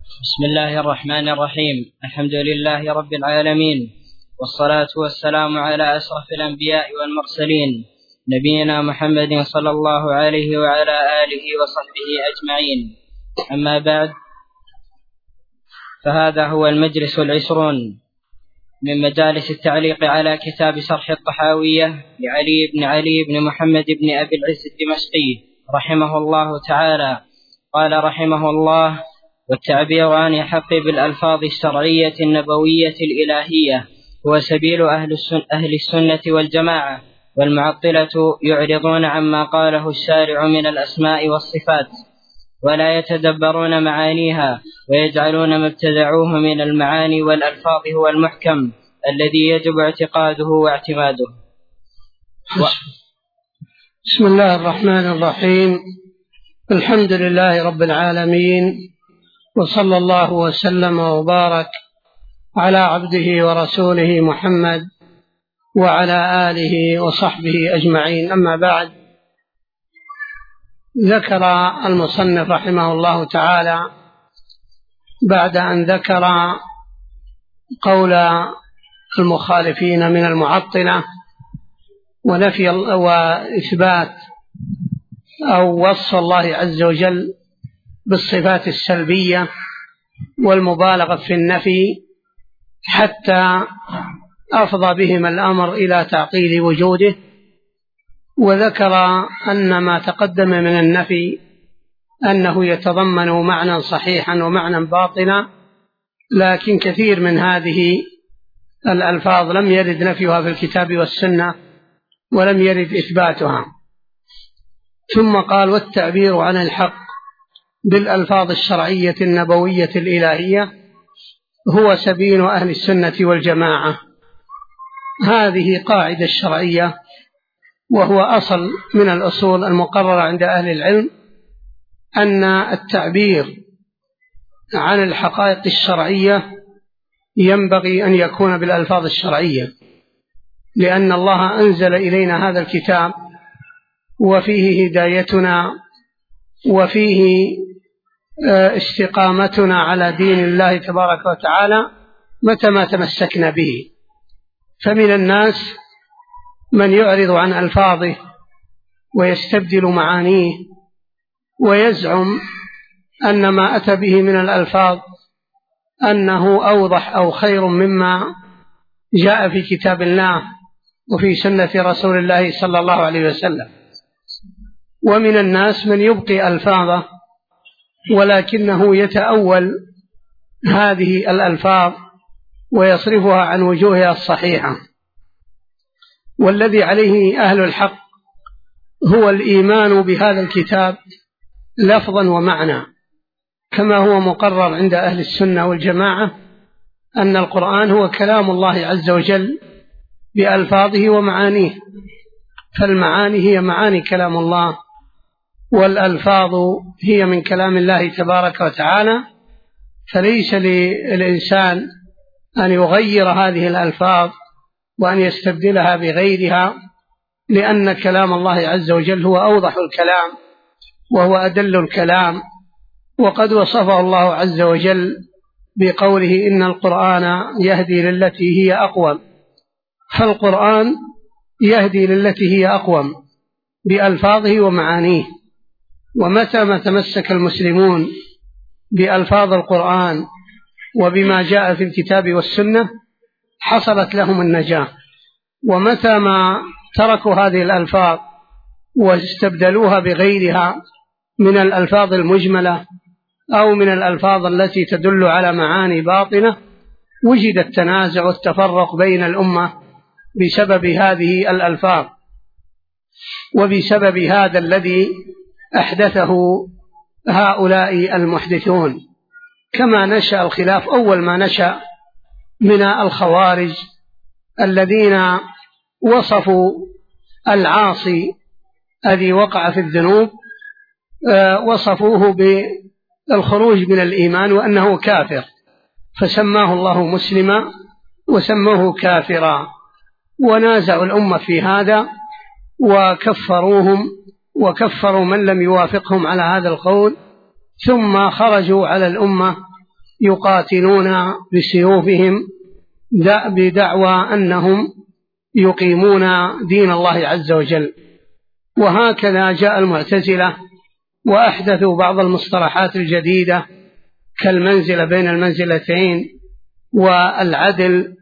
بسم الله الرحمن الرحيم. الحمد لله رب العالمين، والصلاة والسلام على أشرف الأنبياء والمرسلين، نبينا محمد صلى الله عليه وعلى آله وصحبه أجمعين. أما بعد، فهذا هو المجلس 20 من مجالس التعليق على كتاب شرح الطحاوية لعلي بن محمد بن أبي العز الدمشقي رحمه الله تعالى. قال رحمه الله: والتعبير عن الحق بالألفاظ الشرعية النبوية الإلهية هو سبيل أهل السنة والجماعة، والمعطلة يعرضون عما قاله الشارع من الأسماء والصفات ولا يتدبرون معانيها، ويجعلون ما ابتدعوه من المعاني والألفاظ هو المحكم الذي يجب اعتقاده واعتماده. بسم الله الرحمن الرحيم. الحمد لله رب العالمين، وصلى الله وسلم وبارك على عبده ورسوله محمد وعلى آله وصحبه أجمعين. أما بعد، ذكر المصنف رحمه الله تعالى بعد أن ذكر قول المخالفين من المعطلة ونفي وإثبات أو وصف الله عز وجل بالصفات السلبية والمبالغة في النفي، حتى أفضى بهم الأمر إلى تعطيل وجوده، وذكر أن ما تقدم من النفي أنه يتضمن معنى صحيحا ومعنى باطلا، لكن كثير من هذه الألفاظ لم يرد نفيها في الكتاب والسنة ولم يرد إثباتها. ثم قال: والتعبير عن الحق بالألفاظ الشرعية النبوية الإلهية هو سبيل أهل السنة والجماعة. هذه قاعدة شرعية، وهو أصل من الأصول المقررة عند أهل العلم، أن التعبير عن الحقائق الشرعية ينبغي أن يكون بالألفاظ الشرعية، لأن الله أنزل إلينا هذا الكتاب وفيه هدايتنا وفيه استقامتنا على دين الله تبارك وتعالى متى ما تمسكنا به. فمن الناس من يعرض عن ألفاظه ويستبدل معانيه ويزعم أن ما أتى به من الألفاظ أنه أوضح أو خير مما جاء في كتاب الله وفي سنة رسول الله صلى الله عليه وسلم. ومن الناس من يبقي ألفاظه ولكنه يتأول هذه الألفاظ ويصرفها عن وجوهها الصحيحة. والذي عليه أهل الحق هو الإيمان بهذا الكتاب لفظا ومعنى، كما هو مقرر عند أهل السنة والجماعة أن القرآن هو كلام الله عز وجل بألفاظه ومعانيه، فالمعاني هي معاني كلام الله، والألفاظ هي من كلام الله تبارك وتعالى، فليس للإنسان أن يغير هذه الألفاظ وأن يستبدلها بغيرها، لأن كلام الله عز وجل هو أوضح الكلام وهو أدل الكلام. وقد وصفه الله عز وجل بقوله: إن القرآن يهدي للتي هي أقوم. فالقرآن يهدي للتي هي أقوم بألفاظه ومعانيه، ومتى ما تمسك المسلمون بألفاظ القرآن وبما جاء في الكتاب والسنة حصلت لهم النجاة. ومتى ما تركوا هذه الألفاظ واستبدلوها بغيرها من الألفاظ المجملة أو من الألفاظ التي تدل على معاني باطنة، وجد التنازع والتفرق بين الأمة بسبب هذه الألفاظ وبسبب هذا الذي أحدثه هؤلاء المحدثون. كما نشأ الخلاف أول ما نشأ من الخوارج الذين وصفوا العاصي الذي وقع في الذنوب وصفوه بالخروج من الإيمان وأنه كافر، فسماه الله مسلما وسموه كافرا، ونازعوا الأمة في هذا وكفروهم وكفروا من لم يوافقهم على هذا القول، ثم خرجوا على الأمة يقاتلون بسيوفهم بدعوى أنهم يقيمون دين الله عز وجل. وهكذا جاء المعتزلة وأحدثوا بعض المصطلحات الجديدة كالمنزلة بين المنزلتين والعدل،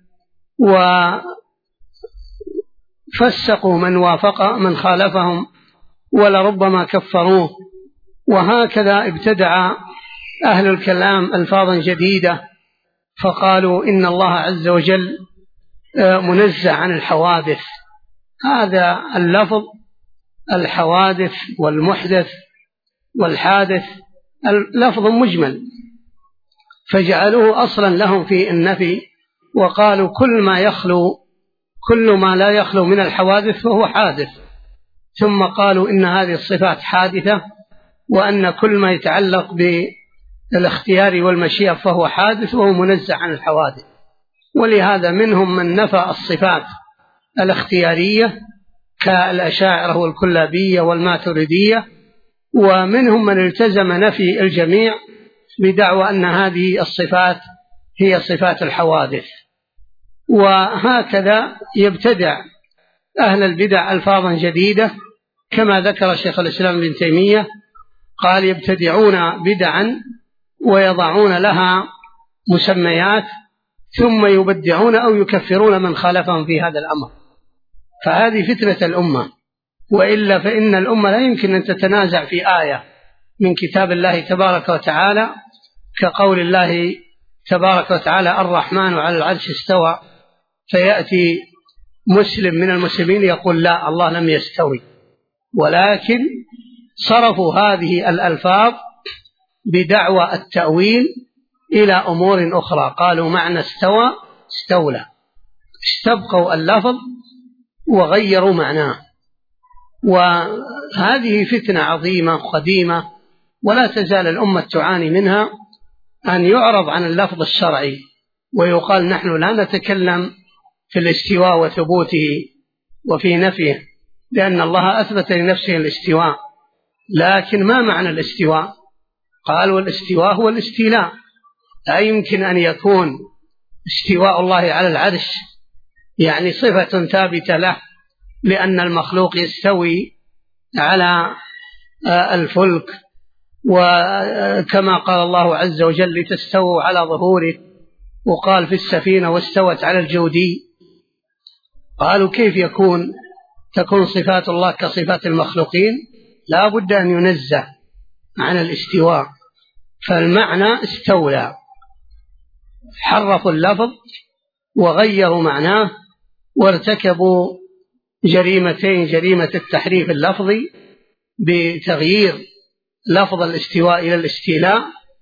وفسقوا من خالفهم ولربما كفروه. وهكذا ابتدع أهل الكلام ألفاظا جديدة فقالوا إن الله عز وجل منزه عن الحوادث. هذا اللفظ الحوادث والمحدث والحادث لفظ مجمل، فجعلوه أصلا لهم في النفي، وقالوا كل ما لا يخلو من الحوادث فهو حادث، ثم قالوا إن هذه الصفات حادثة، وأن كل ما يتعلق بالاختيار والمشيئة فهو حادث وهو منزه عن الحوادث. ولهذا منهم من نفى الصفات الاختيارية كالأشاعرة والكلابية والماتريدية، ومنهم من التزم نفي الجميع بدعوى أن هذه الصفات هي صفات الحوادث. وهكذا يبتدع أهل البدع ألفاظا جديدة كما ذكر شيخ الإسلام ابن تيمية، قال يبتدعون بدعا ويضعون لها مسميات ثم يبدعون أو يكفرون من خالفهم في هذا الأمر. فهذه فتنة الأمة، وإلا فإن الأمة لا يمكن أن تتنازع في آية من كتاب الله تبارك وتعالى كقول الله تبارك وتعالى الرحمن على العرش استوى، فيأتي مسلم من المسلمين يقول لا، الله لم يستوي، ولكن صرفوا هذه الألفاظ بدعوى التأويل إلى أمور أخرى، قالوا معنى استوى استولى، استبقوا اللفظ وغيروا معناه. وهذه فتنة عظيمة قديمة ولا تزال الأمة تعاني منها، أن يعرض عن اللفظ الشرعي ويقال نحن لا نتكلم في الاستواء وثبوته وفي نفيه، لأن الله أثبت لنفسه الاستواء، لكن ما معنى الاستواء؟ قالوا الاستواء هو الاستيلاء. لا يمكن أن يكون استواء الله على العرش يعني صفة ثابتة له، لأن المخلوق يستوي على الفلك، وكما قال الله عز وجل لتستووا على ظهوره، وقال في السفينة واستوت على الجودي. قالوا كيف تكون صفات الله كصفات المخلوقين؟ لا بد أن ينزه عن الاستواء، فالمعنى استولى. حرفوا اللفظ وغيروا معناه وارتكبوا جريمتين: جريمة التحريف اللفظي بتغيير لفظ الاستواء إلى الاستيلاء،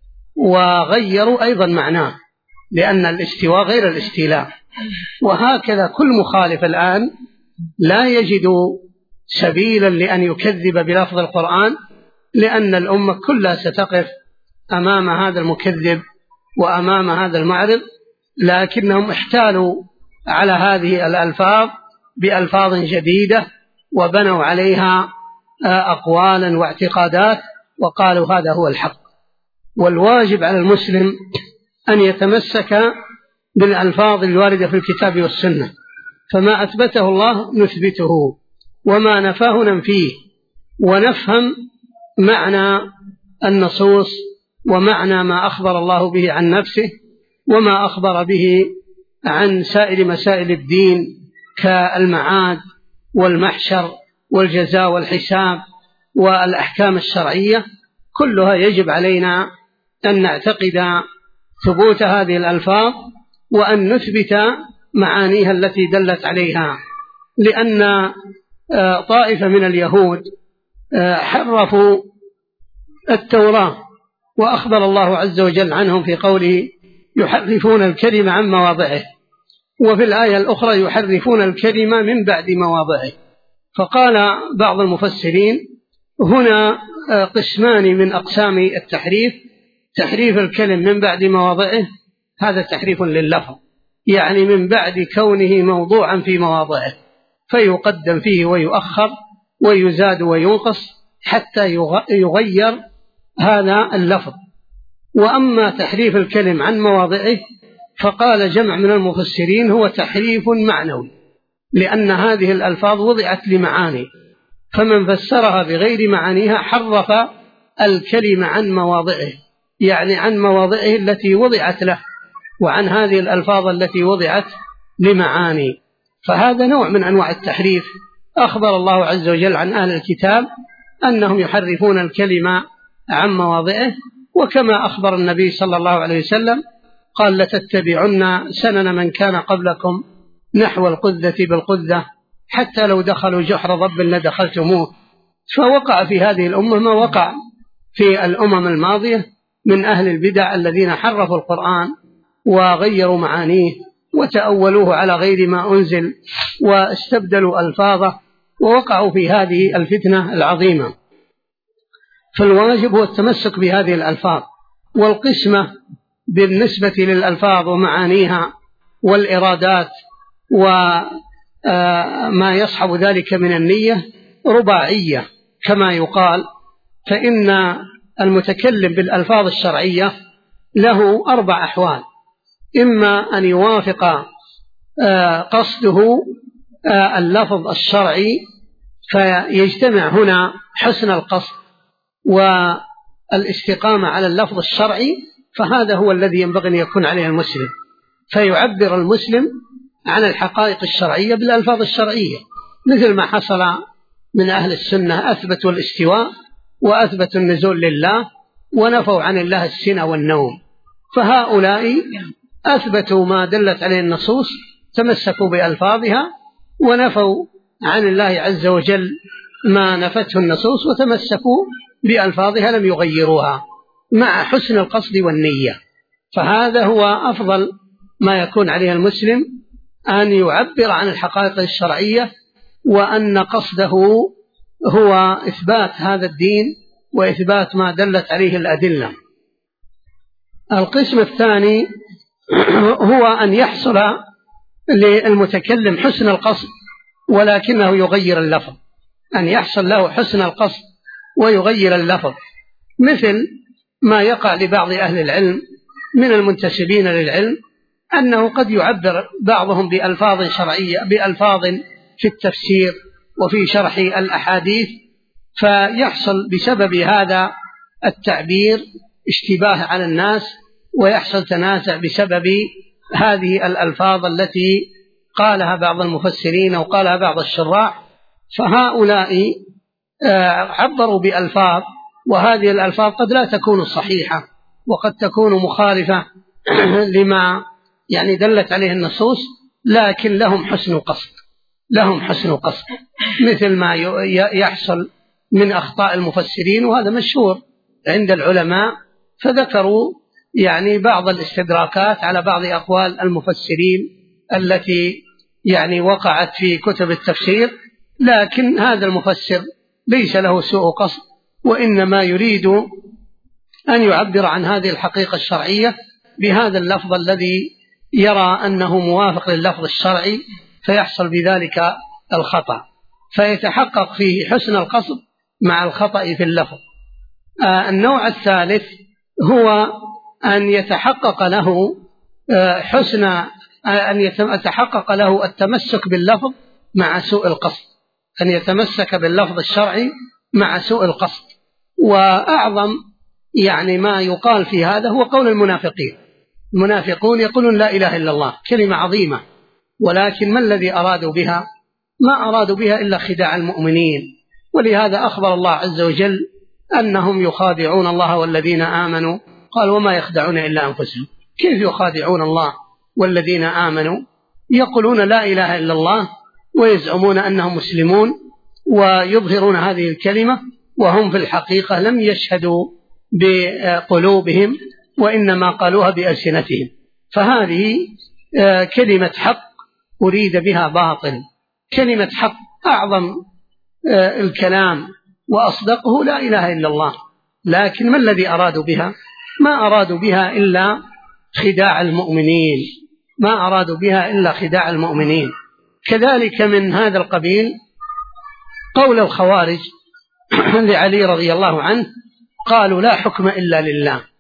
وغيروا أيضا معناه لأن الاستواء غير الاستيلاء. وهكذا كل مخالف الآن لا يجد سبيلا لأن يكذب بلفظ القرآن، لأن الأمة كلها ستقف أمام هذا المكذب وأمام هذا المعرض، لكنهم احتالوا على هذه الألفاظ بألفاظ جديدة وبنوا عليها أقوالا واعتقادات وقالوا هذا هو الحق. والواجب على المسلم أن يتمسك بالألفاظ الواردة في الكتاب والسنة، فما أثبته الله نثبته وما نفاه ننفيه، ونفهم معنى النصوص ومعنى ما أخبر الله به عن نفسه وما أخبر به عن سائر مسائل الدين كالمعاد والمحشر والجزاء والحساب والأحكام الشرعية. كلها يجب علينا أن نعتقد ثبوت هذه الألفاظ وأن نثبت معانيها التي دلت عليها، لأن طائفة من اليهود حرفوا التوراة، وأخبر الله عز وجل عنهم في قوله يحرفون الكلمة عن مواضعه، وفي الآية الأخرى يحرفون الكلمة من بعد مواضعه. فقال بعض المفسرين هنا قسمان من أقسام التحريف: تحريف الكلم من بعد مواضعه، هذا تحريف لللفظ، يعني من بعد كونه موضوعا في مواضعه، فيقدم فيه ويؤخر ويزاد وينقص حتى يغير هذا اللفظ. وأما تحريف الكلم عن مواضعه فقال جمع من المفسرين هو تحريف معنوي، لأن هذه الألفاظ وضعت لمعاني، فمن فسرها بغير معانيها حرف الكلمة عن مواضعه، يعني عن مواضعه التي وضعت له، وعن هذه الألفاظ التي وضعت لمعاني، فهذا نوع من أنواع التحريف. أخبر الله عز وجل عن أهل الكتاب أنهم يحرفون الكلمة عن مواضعه، وكما أخبر النبي صلى الله عليه وسلم قال: لتتبعن سنن من كان قبلكم نحو القذة بالقذة حتى لو دخلوا جحر ضب لدخلتموه. فوقع في هذه الأمة ما وقع في الأمم الماضية من أهل البدع الذين حرفوا القرآن وغيروا معانيه وتأولوه على غير ما أنزل واستبدلوا ألفاظه، ووقعوا في هذه الفتنة العظيمة. فالواجب هو التمسك بهذه الألفاظ، والقسمة بالنسبة للألفاظ ومعانيها والإرادات وما يصحب ذلك من النية رباعية كما يقال، فإن المتكلم بالألفاظ الشرعية له 4 أحوال: إما أن يوافق قصده اللفظ الشرعي فيجتمع هنا حسن القصد والاستقامة على اللفظ الشرعي، فهذا هو الذي ينبغي أن يكون عليه المسلم، فيعبر المسلم عن الحقائق الشرعية بالألفاظ الشرعية، مثل ما حصل من أهل السنة، أثبتوا الاستواء وأثبتوا النزول لله ونفوا عن الله السنة والنوم. فهؤلاء أثبتوا ما دلت عليه النصوص، تمسكوا بألفاظها، ونفوا عن الله عز وجل ما نفته النصوص وتمسكوا بألفاظها لم يغيروها مع حسن القصد والنية. فهذا هو أفضل ما يكون عليه المسلم، أن يعبر عن الحقائق الشرعية وأن قصده هو إثبات هذا الدين وإثبات ما دلت عليه الأدلة. القسم الثاني هو أن يحصل للمتكلم حسن القصد ولكنه يغير اللفظ، أن يحصل له حسن القصد ويغير اللفظ، مثل ما يقع لبعض أهل العلم من المنتسبين للعلم، أنه قد يعبر بعضهم بألفاظ شرعية، بألفاظ في التفسير وفي شرح الأحاديث، فيحصل بسبب هذا التعبير اشتباه على الناس، ويحصل تنازع بسبب هذه الألفاظ التي قالها بعض المفسرين أو قالها بعض الشراح. فهؤلاء عبروا بألفاظ، وهذه الألفاظ قد لا تكون صحيحة وقد تكون مخالفة لما دلت عليه النصوص، لكن لهم حسن قصد، لهم حسن قصد، مثل ما يحصل من أخطاء المفسرين، وهذا مشهور عند العلماء، فذكروا بعض الاستدراكات على بعض أقوال المفسرين التي وقعت في كتب التفسير، لكن هذا المفسر ليس له سوء قصد، وإنما يريد أن يعبر عن هذه الحقيقة الشرعية بهذا اللفظ الذي يرى أنه موافق لللفظ الشرعي، فيحصل بذلك الخطأ، فيتحقق فيه حسن القصد مع الخطأ في اللفظ. النوع الثالث هو أن يتحقق له يتحقق له التمسك باللفظ مع سوء القصد، أن يتمسك باللفظ الشرعي مع سوء القصد. وأعظم ما يقال في هذا هو قول المنافقين. المنافقون يقولون لا إله إلا الله، كلمة عظيمة، ولكن ما الذي أرادوا بها؟ ما أرادوا بها إلا خداع المؤمنين، ولهذا أخبر الله عز وجل أنهم يخادعون الله والذين آمنوا، قال: وما يخدعون إلا أنفسهم. كيف يخادعون الله والذين آمنوا؟ يقولون لا إله إلا الله ويزعمون أنهم مسلمون ويظهرون هذه الكلمة، وهم في الحقيقة لم يشهدوا بقلوبهم وإنما قالوها بألسنتهم. فهذه كلمة حق أريد بها باطل. كلمة حق أعظم الكلام وأصدقه لا إله إلا الله، لكن ما الذي أرادوا بها؟ ما أرادوا بها إلا خداع المؤمنين، ما أرادوا بها إلا خداع المؤمنين. كذلك من هذا القبيل قول الخوارج لعلي رضي الله عنه، قالوا: لا حكم إلا لله.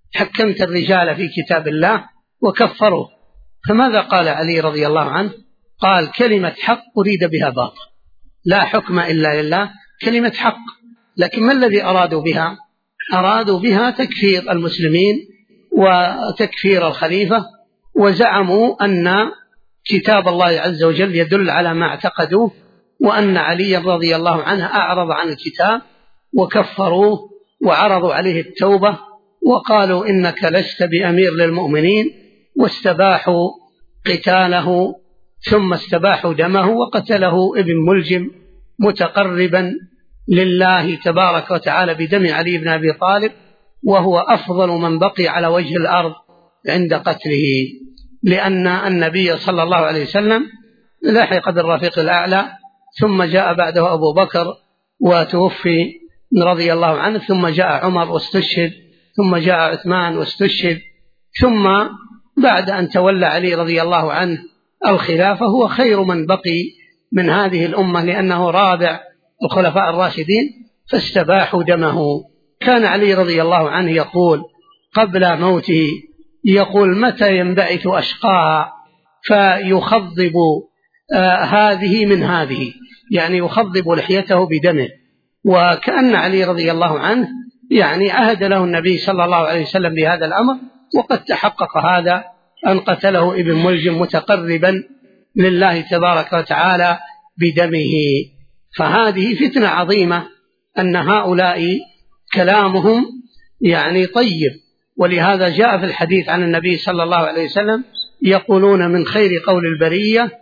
حكمت الرجال في كتاب الله وكفروا. فماذا قال علي رضي الله عنه؟ قال كلمة حق أريد بها باطل، لا حكم إلا لله، كلمة حق. لكن ما الذي أرادوا بها؟ أرادوا بها تكفير المسلمين وتكفير الخليفة، وزعموا أن كتاب الله عز وجل يدل على ما اعتقدوه، وأن علي رضي الله عنه أعرض عن الكتاب، وكفروه وعرضوا عليه التوبة وقالوا إنك لست بأمير للمؤمنين، واستباحوا قتاله، ثم استباحوا دمه وقتله ابن ملجم متقربا لله تبارك وتعالى بدم علي بن أبي طالب، وهو أفضل من بقي على وجه الأرض عند قتله، لأن النبي صلى الله عليه وسلم لحق بالرفيق الأعلى، ثم جاء بعده أبو بكر وتوفي رضي الله عنه، ثم جاء عمر واستشهد، ثم جاء عثمان واستشهد، ثم بعد أن تولى علي رضي الله عنه الخلافة هو خير من بقي من هذه الأمة، لأنه رابع الخلفاء الراشدين، فاستباحوا دمه. كان علي رضي الله عنه يقول قبل موته، يقول متى ينبعث أشقاها فيخضب هذه من هذه، يعني يخضب لحيته بدمه. وكأن علي رضي الله عنه يعني عهد له النبي صلى الله عليه وسلم بهذا الأمر، وقد تحقق هذا أن قتله ابن ملجم متقربا لله تبارك وتعالى بدمه. فهذه فتنة عظيمة أن هؤلاء كلامهم يعني طيب، ولهذا جاء في الحديث عن النبي صلى الله عليه وسلم يقولون من خير قول البرية،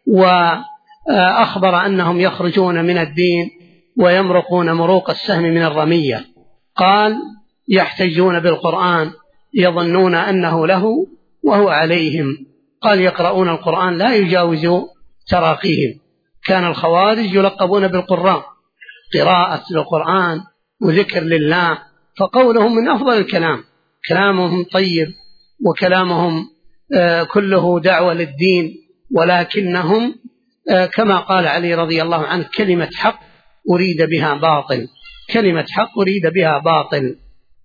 وأخبر أنهم يخرجون من الدين ويمرقون مروق السهم من الرمية. قال يحتجون بالقرآن يظنون أنه له وهو عليهم. قال يقرؤون القرآن لا يجاوز تراقيهم. كان الخوارج يلقبون بالقراء، قراءة القرآن وذكر لله، فقولهم من أفضل الكلام، كلامهم طيب وكلامهم كله دعوة للدين، ولكنهم كما قال علي رضي الله عنه كلمة حق أريد بها باطل، كلمة حق أريد بها باطل.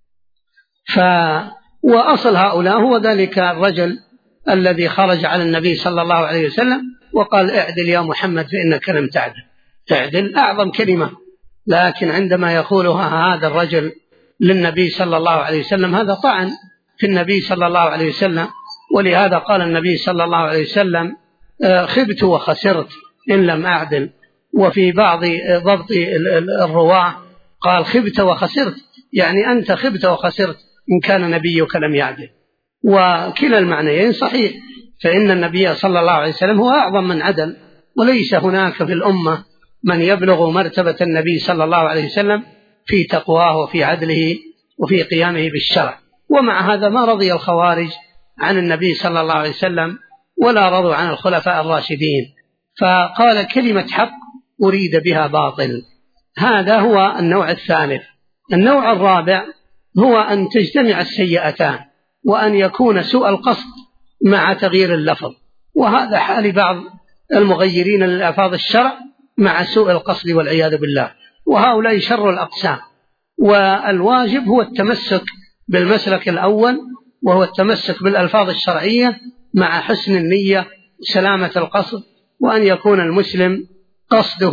وأصل هؤلاء هو ذلك الرجل الذي خرج على النبي صلى الله عليه وسلم وقال اعدل يا محمد فإنك لم تعدل. تعدل أعظم كلمة، لكن عندما يقولها هذا الرجل للنبي صلى الله عليه وسلم هذا طعن في النبي صلى الله عليه وسلم. ولهذا قال النبي صلى الله عليه وسلم خبت وخسرت إن لم أعدل. وفي بعض ضبط الرواة قال خبت وخسرت، يعني أنت خبت وخسرت إن كان نبيك لم يعدل. وكلا المعنيين صحيح، فإن النبي صلى الله عليه وسلم هو أعظم من عدل، وليس هناك في الأمة من يبلغ مرتبة النبي صلى الله عليه وسلم في تقواه وفي عدله وفي قيامه بالشرع. ومع هذا ما رضي الخوارج عن النبي صلى الله عليه وسلم ولا رضوا عن الخلفاء الراشدين، فقال كلمة حق أريد بها باطل. هذا هو النوع الثالث. النوع الرابع هو أن تجتمع السيئتان، وأن يكون سوء القصد مع تغيير اللفظ، وهذا حال بعض المغيرين للألفاظ الشرع مع سوء القصد والعياذ بالله، وهؤلاء شر الأقسام. والواجب هو التمسك بالمسلك الأول، وهو التمسك بالألفاظ الشرعية مع حسن النية سلامة القصد، وأن يكون المسلم قصده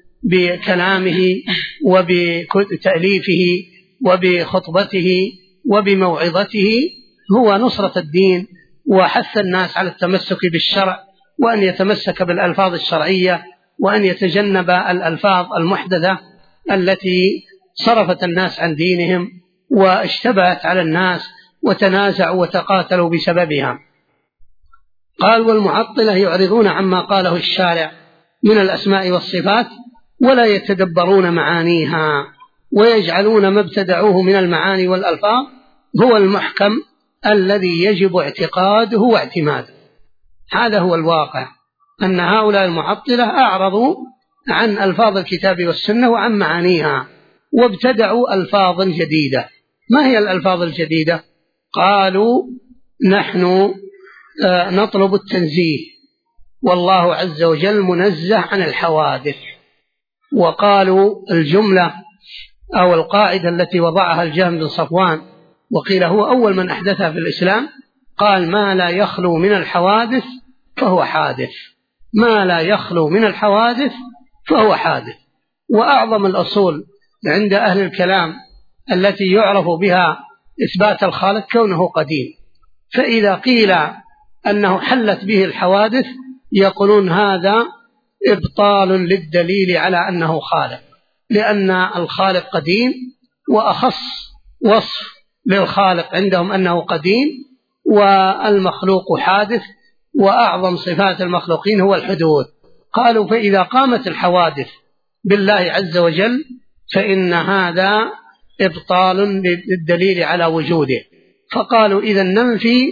بكلامه وبتأليفه وبخطبته وبموعظته هو نصرة الدين وحث الناس على التمسك بالشرع، وأن يتمسك بالألفاظ الشرعية، وأن يتجنب الألفاظ المحدثة التي صرفت الناس عن دينهم واشتبهت على الناس وتنازعوا وتقاتلوا بسببها. قال والمعطلة يعرضون عما قاله الشارع من الأسماء والصفات ولا يتدبرون معانيها، ويجعلون ما ابتدعوه من المعاني والألفاظ هو المحكم الذي يجب اعتقاده واعتماده. هذا هو الواقع، أن هؤلاء المعطلة أعرضوا عن ألفاظ الكتاب والسنة وعن معانيها، وابتدعوا ألفاظا جديدة. ما هي الألفاظ الجديدة؟ قالوا نحن نطلب التنزيه، والله عز وجل منزه عن الحوادث. وقالوا الجملة أو القاعدة التي وضعها الجهم بن صفوان وقيل هو أول من أحدثها في الإسلام. قال ما لا يخلو من الحوادث فهو حادث، ما لا يخلو من الحوادث فهو حادث. وأعظم الأصول عند أهل الكلام التي يعرف بها إثبات الخالق كونه قديم، فإذا قيل أنه حلت به الحوادث يقولون هذا إبطال للدليل على أنه خالق، لأن الخالق قديم، وأخص وصف للخالق عندهم أنه قديم، والمخلوق حادث، وأعظم صفات المخلوقين هو الحدوث. قالوا فإذا قامت الحوادث بالله عز وجل فإن هذا إبطال للدليل على وجوده، فقالوا إذا ننفي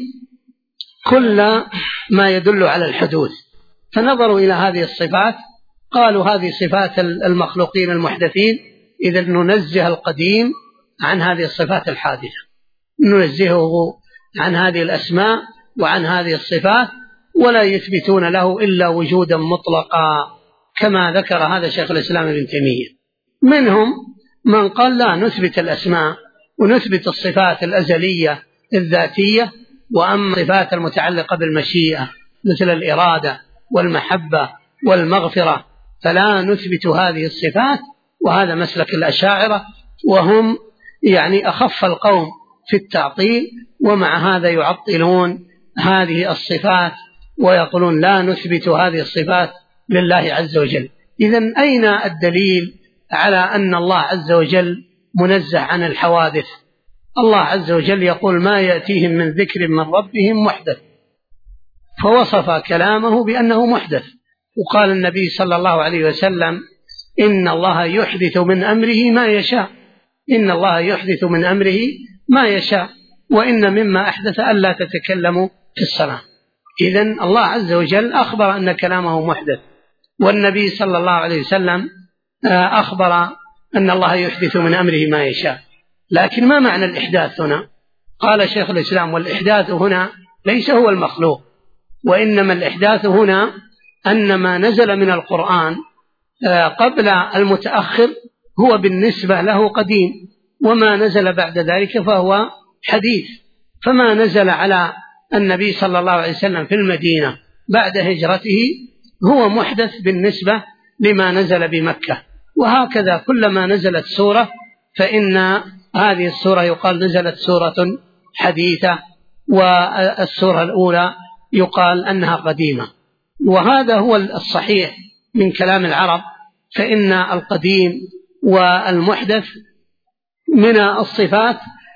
كل ما يدل على الحدوث. فنظروا إلى هذه الصفات قالوا هذه صفات المخلوقين المحدثين، إذا ننزه القديم عن هذه الصفات الحادثة، ننزهه عن هذه الأسماء وعن هذه الصفات، ولا يثبتون له إلا وجودا مطلقا كما ذكر هذا شيخ الإسلام ابن تيمية. منهم من قال لا، نثبت الأسماء ونثبت الصفات الأزلية الذاتية، وأما الصفات المتعلقة بالمشيئة مثل الإرادة والمحبة والمغفرة فلا نثبت هذه الصفات. وهذا مسلك الأشاعرة، وهم يعني أخف القوم في التعطيل، ومع هذا يعطلون هذه الصفات ويقولون لا نثبت هذه الصفات لله عز وجل. إذن أين الدليل على أن الله عز وجل منزه عن الحوادث؟ الله عز وجل يقول ما يأتيهم من ذكر من ربهم محدث، فوصف كلامه بأنه محدث. وقال النبي صلى الله عليه وسلم إن الله يحدث من أمره ما يشاء، إن الله يحدث من أمره ما يشاء، وإن مما أحدث ألا تتكلموا في الصلاة. إذن الله عز وجل أخبر أن كلامه محدث، والنبي صلى الله عليه وسلم أخبر أن الله يحدث من أمره ما يشاء. لكن ما معنى الإحداث هنا؟ قال شيخ الإسلام والإحداث هنا ليس هو المخلوق، وإنما الإحداث هنا أن ما نزل من القرآن قبل المتأخر هو بالنسبة له قديم، وما نزل بعد ذلك فهو حديث. فما نزل على النبي صلى الله عليه وسلم في المدينة بعد هجرته هو محدث بالنسبة لما نزل بمكة. وهكذا كلما نزلت سورة فإن هذه السورة يقال نزلت سورة حديثة، والسورة الأولى يقال أنها قديمة. وهذا هو الصحيح من كلام العرب، فإن القديم والمحدث من الصفات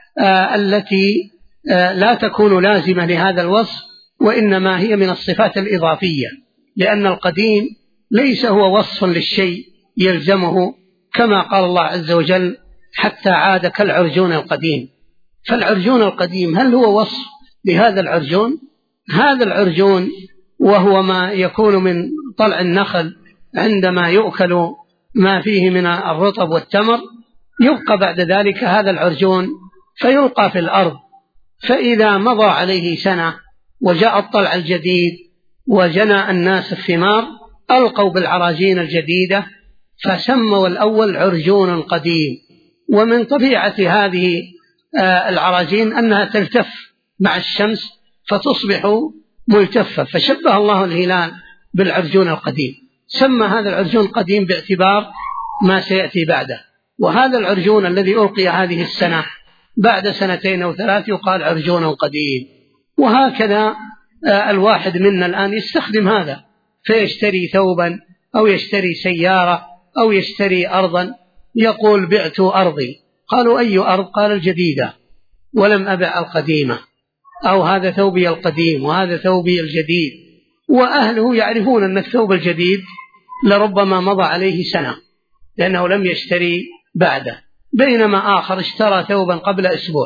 التي لا تكون لازمة لهذا الوصف، وإنما هي من الصفات الإضافية، لأن القديم ليس هو وصف للشيء يلزمه، كما قال الله عز وجل حتى عاد كالعرجون القديم. فالعرجون القديم هل هو وصف لهذا العرجون؟ هذا العرجون وهو ما يكون من طلع النخل عندما يؤكل ما فيه من الرطب والتمر، يبقى بعد ذلك هذا العرجون فيلقى في الأرض، فإذا مضى عليه سنة وجاء الطلع الجديد وجنى الناس الثمار ألقوا بالعراجين الجديدة، فسموا الأول عرجون قديم. ومن طبيعة هذه العراجين أنها تلتف مع الشمس فتصبح ملتفة، فشبه الله الهلال بالعرجون القديم، سمى هذا العرجون قديم باعتبار ما سيأتي بعده. وهذا العرجون الذي ألقي هذه السنة بعد 2 أو 3 يقال عرجون قديم. وهكذا الواحد منا الآن يستخدم هذا، فيشتري ثوبا أو يشتري سيارة أو يشتري أرضا، يقول بعت أرضي، قالوا أي أرض؟ قال الجديدة، ولم أبع القديمة، أو هذا ثوبي القديم وهذا ثوبي الجديد. وأهله يعرفون أن الثوب الجديد لربما مضى عليه سنة لأنه لم يشتري بعده، بينما آخر اشترى ثوبا قبل أسبوع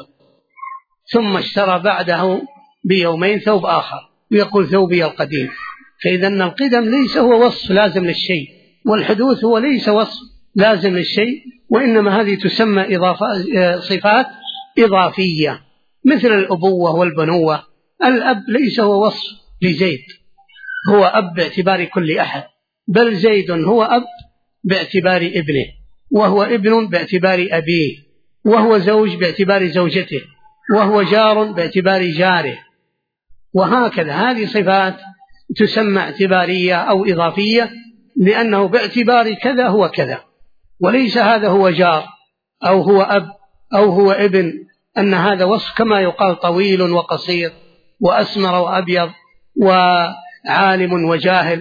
ثم اشترى بعده بيومين ثوب آخر ويقول ثوبي القديم. فإذا القدم ليس هو وصف لازم للشيء، والحدوث هو ليس وصف لازم للشيء، وإنما هذه تسمى صفات إضافية، مثل الأبوة والبنوة. الأب ليس هو وصف لزيد، هو أب باعتبار كل أحد، بل زيد هو أب باعتبار ابنه، وهو ابن باعتبار أبيه، وهو زوج باعتبار زوجته. وهو جار باعتبار جاره، وهكذا هذه صفات تسمى اعتبارية أو إضافية، لأنه باعتبار كذا هو كذا، وليس هذا هو جار أو هو أب أو هو ابن، أن هذا وصف كما يقال طويل وقصير وأسمر وأبيض وعالم وجاهل.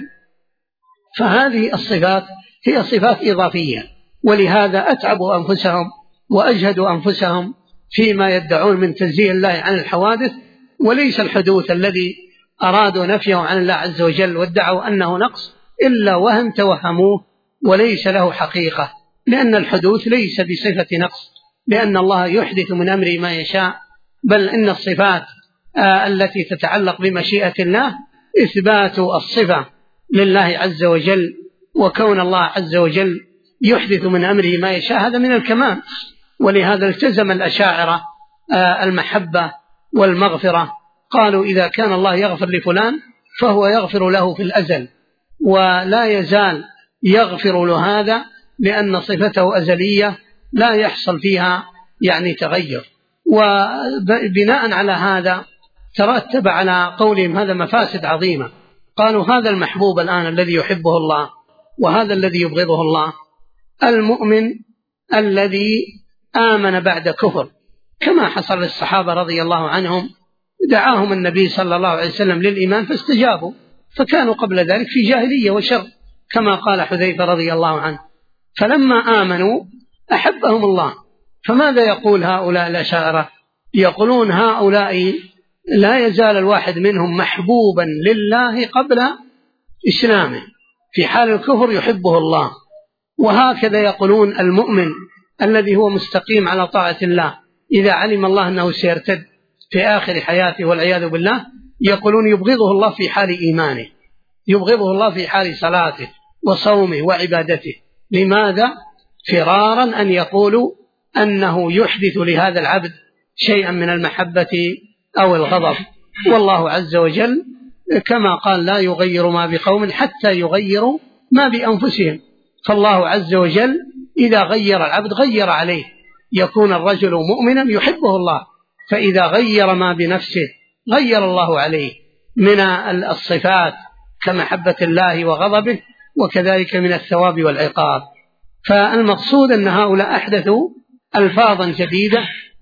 فهذه الصفات هي صفات إضافية، ولهذا أتعبوا أنفسهم وأجهدوا أنفسهم فيما يدعون من تنزيه الله عن الحوادث، وليس الحدوث الذي أرادوا نفيه عن الله عز وجل وادعوا أنه نقص إلا وهم توهموه وليس له حقيقة، لأن الحدوث ليس بصفة نقص، لأن الله يحدث من أمره ما يشاء، بل إن الصفات التي تتعلق بمشيئة الله إثبات الصفة لله عز وجل، وكون الله عز وجل يحدث من أمره ما يشاء هذا من الكمال. ولهذا التزم الأشاعرة المحبة والمغفرة، قالوا إذا كان الله يغفر لفلان فهو يغفر له في الأزل ولا يزال يغفر له هذا، لأن صفته أزلية لا يحصل فيها تغير. وبناء على هذا ترتب على قولهم هذا مفاسد عظيمة. قالوا هذا المحبوب الآن الذي يحبه الله وهذا الذي يبغضه الله، المؤمن الذي آمن بعد كفر، كما حصل للصحابة رضي الله عنهم، دعاهم النبي صلى الله عليه وسلم للإيمان فاستجابوا، فكانوا قبل ذلك في جاهلية وشر كما قال حذيفة رضي الله عنه، فلما آمنوا أحبهم الله. فماذا يقول هؤلاء الأشاعرة؟ يقولون هؤلاء لا يزال الواحد منهم محبوبا لله قبل إسلامه، في حال الكفر يحبه الله. وهكذا يقولون المؤمن الذي هو مستقيم على طاعة الله إذا علم الله أنه سيرتد في آخر حياته والعياذ بالله، يقولون يبغضه الله في حال إيمانه، يبغضه الله في حال صلاته وصومه وعبادته. لماذا؟ فرارا أن يقولوا أنه يحدث لهذا العبد شيئا من المحبة أو الغضب. والله عز وجل كما قال لا يغير ما بقوم حتى يغيروا ما بأنفسهم، فالله عز وجل إذا غير العبد غير عليه، يكون الرجل مؤمنا يحبه الله، فإذا غير ما بنفسه غير الله عليه من الصفات كمحبة الله وغضبه، وكذلك من الثواب والعقاب. فالمقصود أن هؤلاء أحدثوا ألفاظا جديدة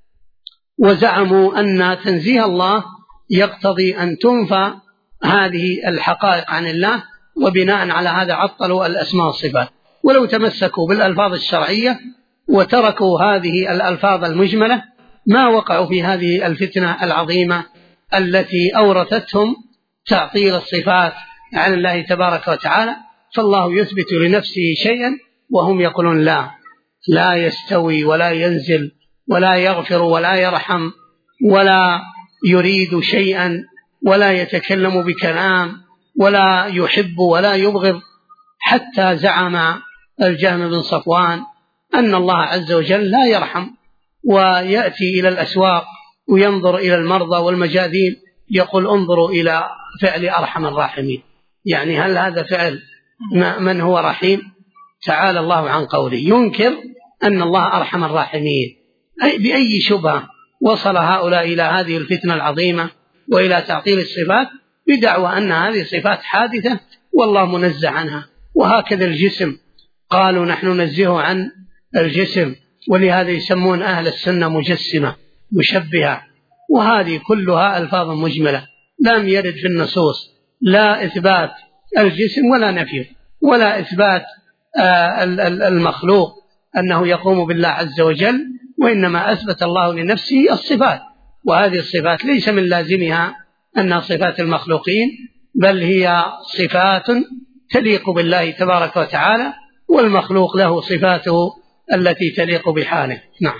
وزعموا أن تنزيه الله يقتضي أن تنفى هذه الحقائق عن الله، وبناء على هذا عطلوا الأسماء والصفات. ولو تمسكوا بالألفاظ الشرعية وتركوا هذه الألفاظ المجملة ما وقعوا في هذه الفتنة العظيمة التي أورثتهم تعطيل الصفات عن الله تبارك وتعالى. فالله يثبت لنفسه شيئا وهم يقولون لا يستوي ولا ينزل ولا يغفر ولا يرحم ولا يريد شيئا ولا يتكلم بكلام ولا يحب ولا يبغض، حتى زعم الجهم بن صفوان أن الله عز وجل لا يرحم، ويأتي إلى الأسواق وينظر إلى المرضى والمجاذين يقول انظروا إلى فعل أرحم الراحمين. هل هذا فعل من هو رحيم؟ تعالى الله عن قوله، ينكر أن الله أرحم الراحمين. بأي شبهة وصل هؤلاء إلى هذه الفتنة العظيمة وإلى تعطيل الصفات بدعوى أن هذه الصفات حادثة والله منزه عنها؟ وهكذا الجسم، قالوا نحن ننزه عن الجسم، ولهذا يسمون أهل السنة مجسمة مشبهة. وهذه كلها ألفاظ مجملة لم يرد في النصوص لا إثبات الجسم ولا نفيه ولا إثبات المخلوق أنه يقوم بالله عز وجل، وإنما أثبت الله لنفسه الصفات، وهذه الصفات ليس من لازمها أنها صفات المخلوقين، بل هي صفات تليق بالله تبارك وتعالى، والمخلوق له صفاته التي تليق بحاله. نعم.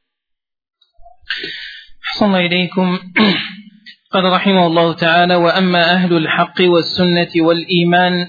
أحسن إليكم. قال رحمه الله تعالى: وأما أهل الحق والسنة والإيمان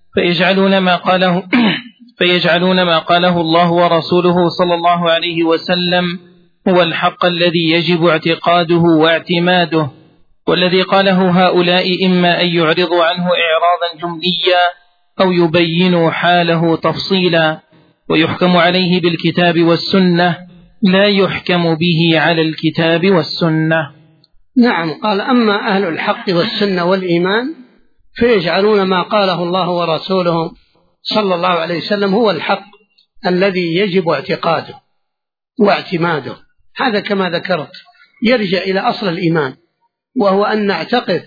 فيجعلون ما قاله الله ورسوله صلى الله عليه وسلم هو الحق الذي يجب اعتقاده واعتماده، والذي قاله هؤلاء إما أن يعرضوا عنه إعراضا جمليا أو يبينوا حاله تفصيلا، ويحكم عليه بالكتاب والسنة لا يحكم به على الكتاب والسنة. نعم، قال: أما أهل الحق والسنة والإيمان فيجعلون ما قاله الله ورسوله صلى الله عليه وسلم هو الحق الذي يجب اعتقاده واعتماده. هذا كما ذكرت يرجع إلى أصل الإيمان، وهو أن نعتقد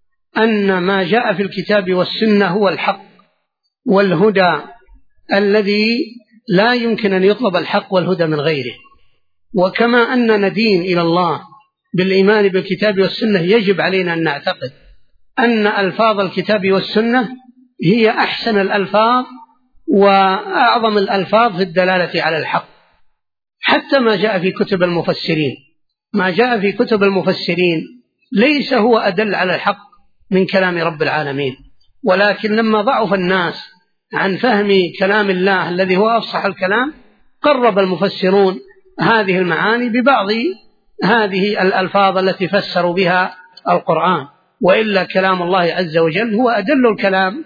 أن ما جاء في الكتاب والسنة هو الحق والهدى الذي لا يمكن أن يطلب الحق والهدى من غيره. وكما أن ندين إلى الله بالإيمان بالكتاب والسنة، يجب علينا أن نعتقد أن ألفاظ الكتاب والسنة هي أحسن الألفاظ وأعظم الألفاظ في الدلالة على الحق. حتى ما جاء في كتب المفسرين، ما جاء في كتب المفسرين ليس هو أدل على الحق من كلام رب العالمين، ولكن لما ضعف الناس عن فهم كلام الله الذي هو أفصح الكلام، قرب المفسرون هذه المعاني ببعض هذه الألفاظ التي فسروا بها القرآن. وإلا كلام الله عز وجل هو أدل الكلام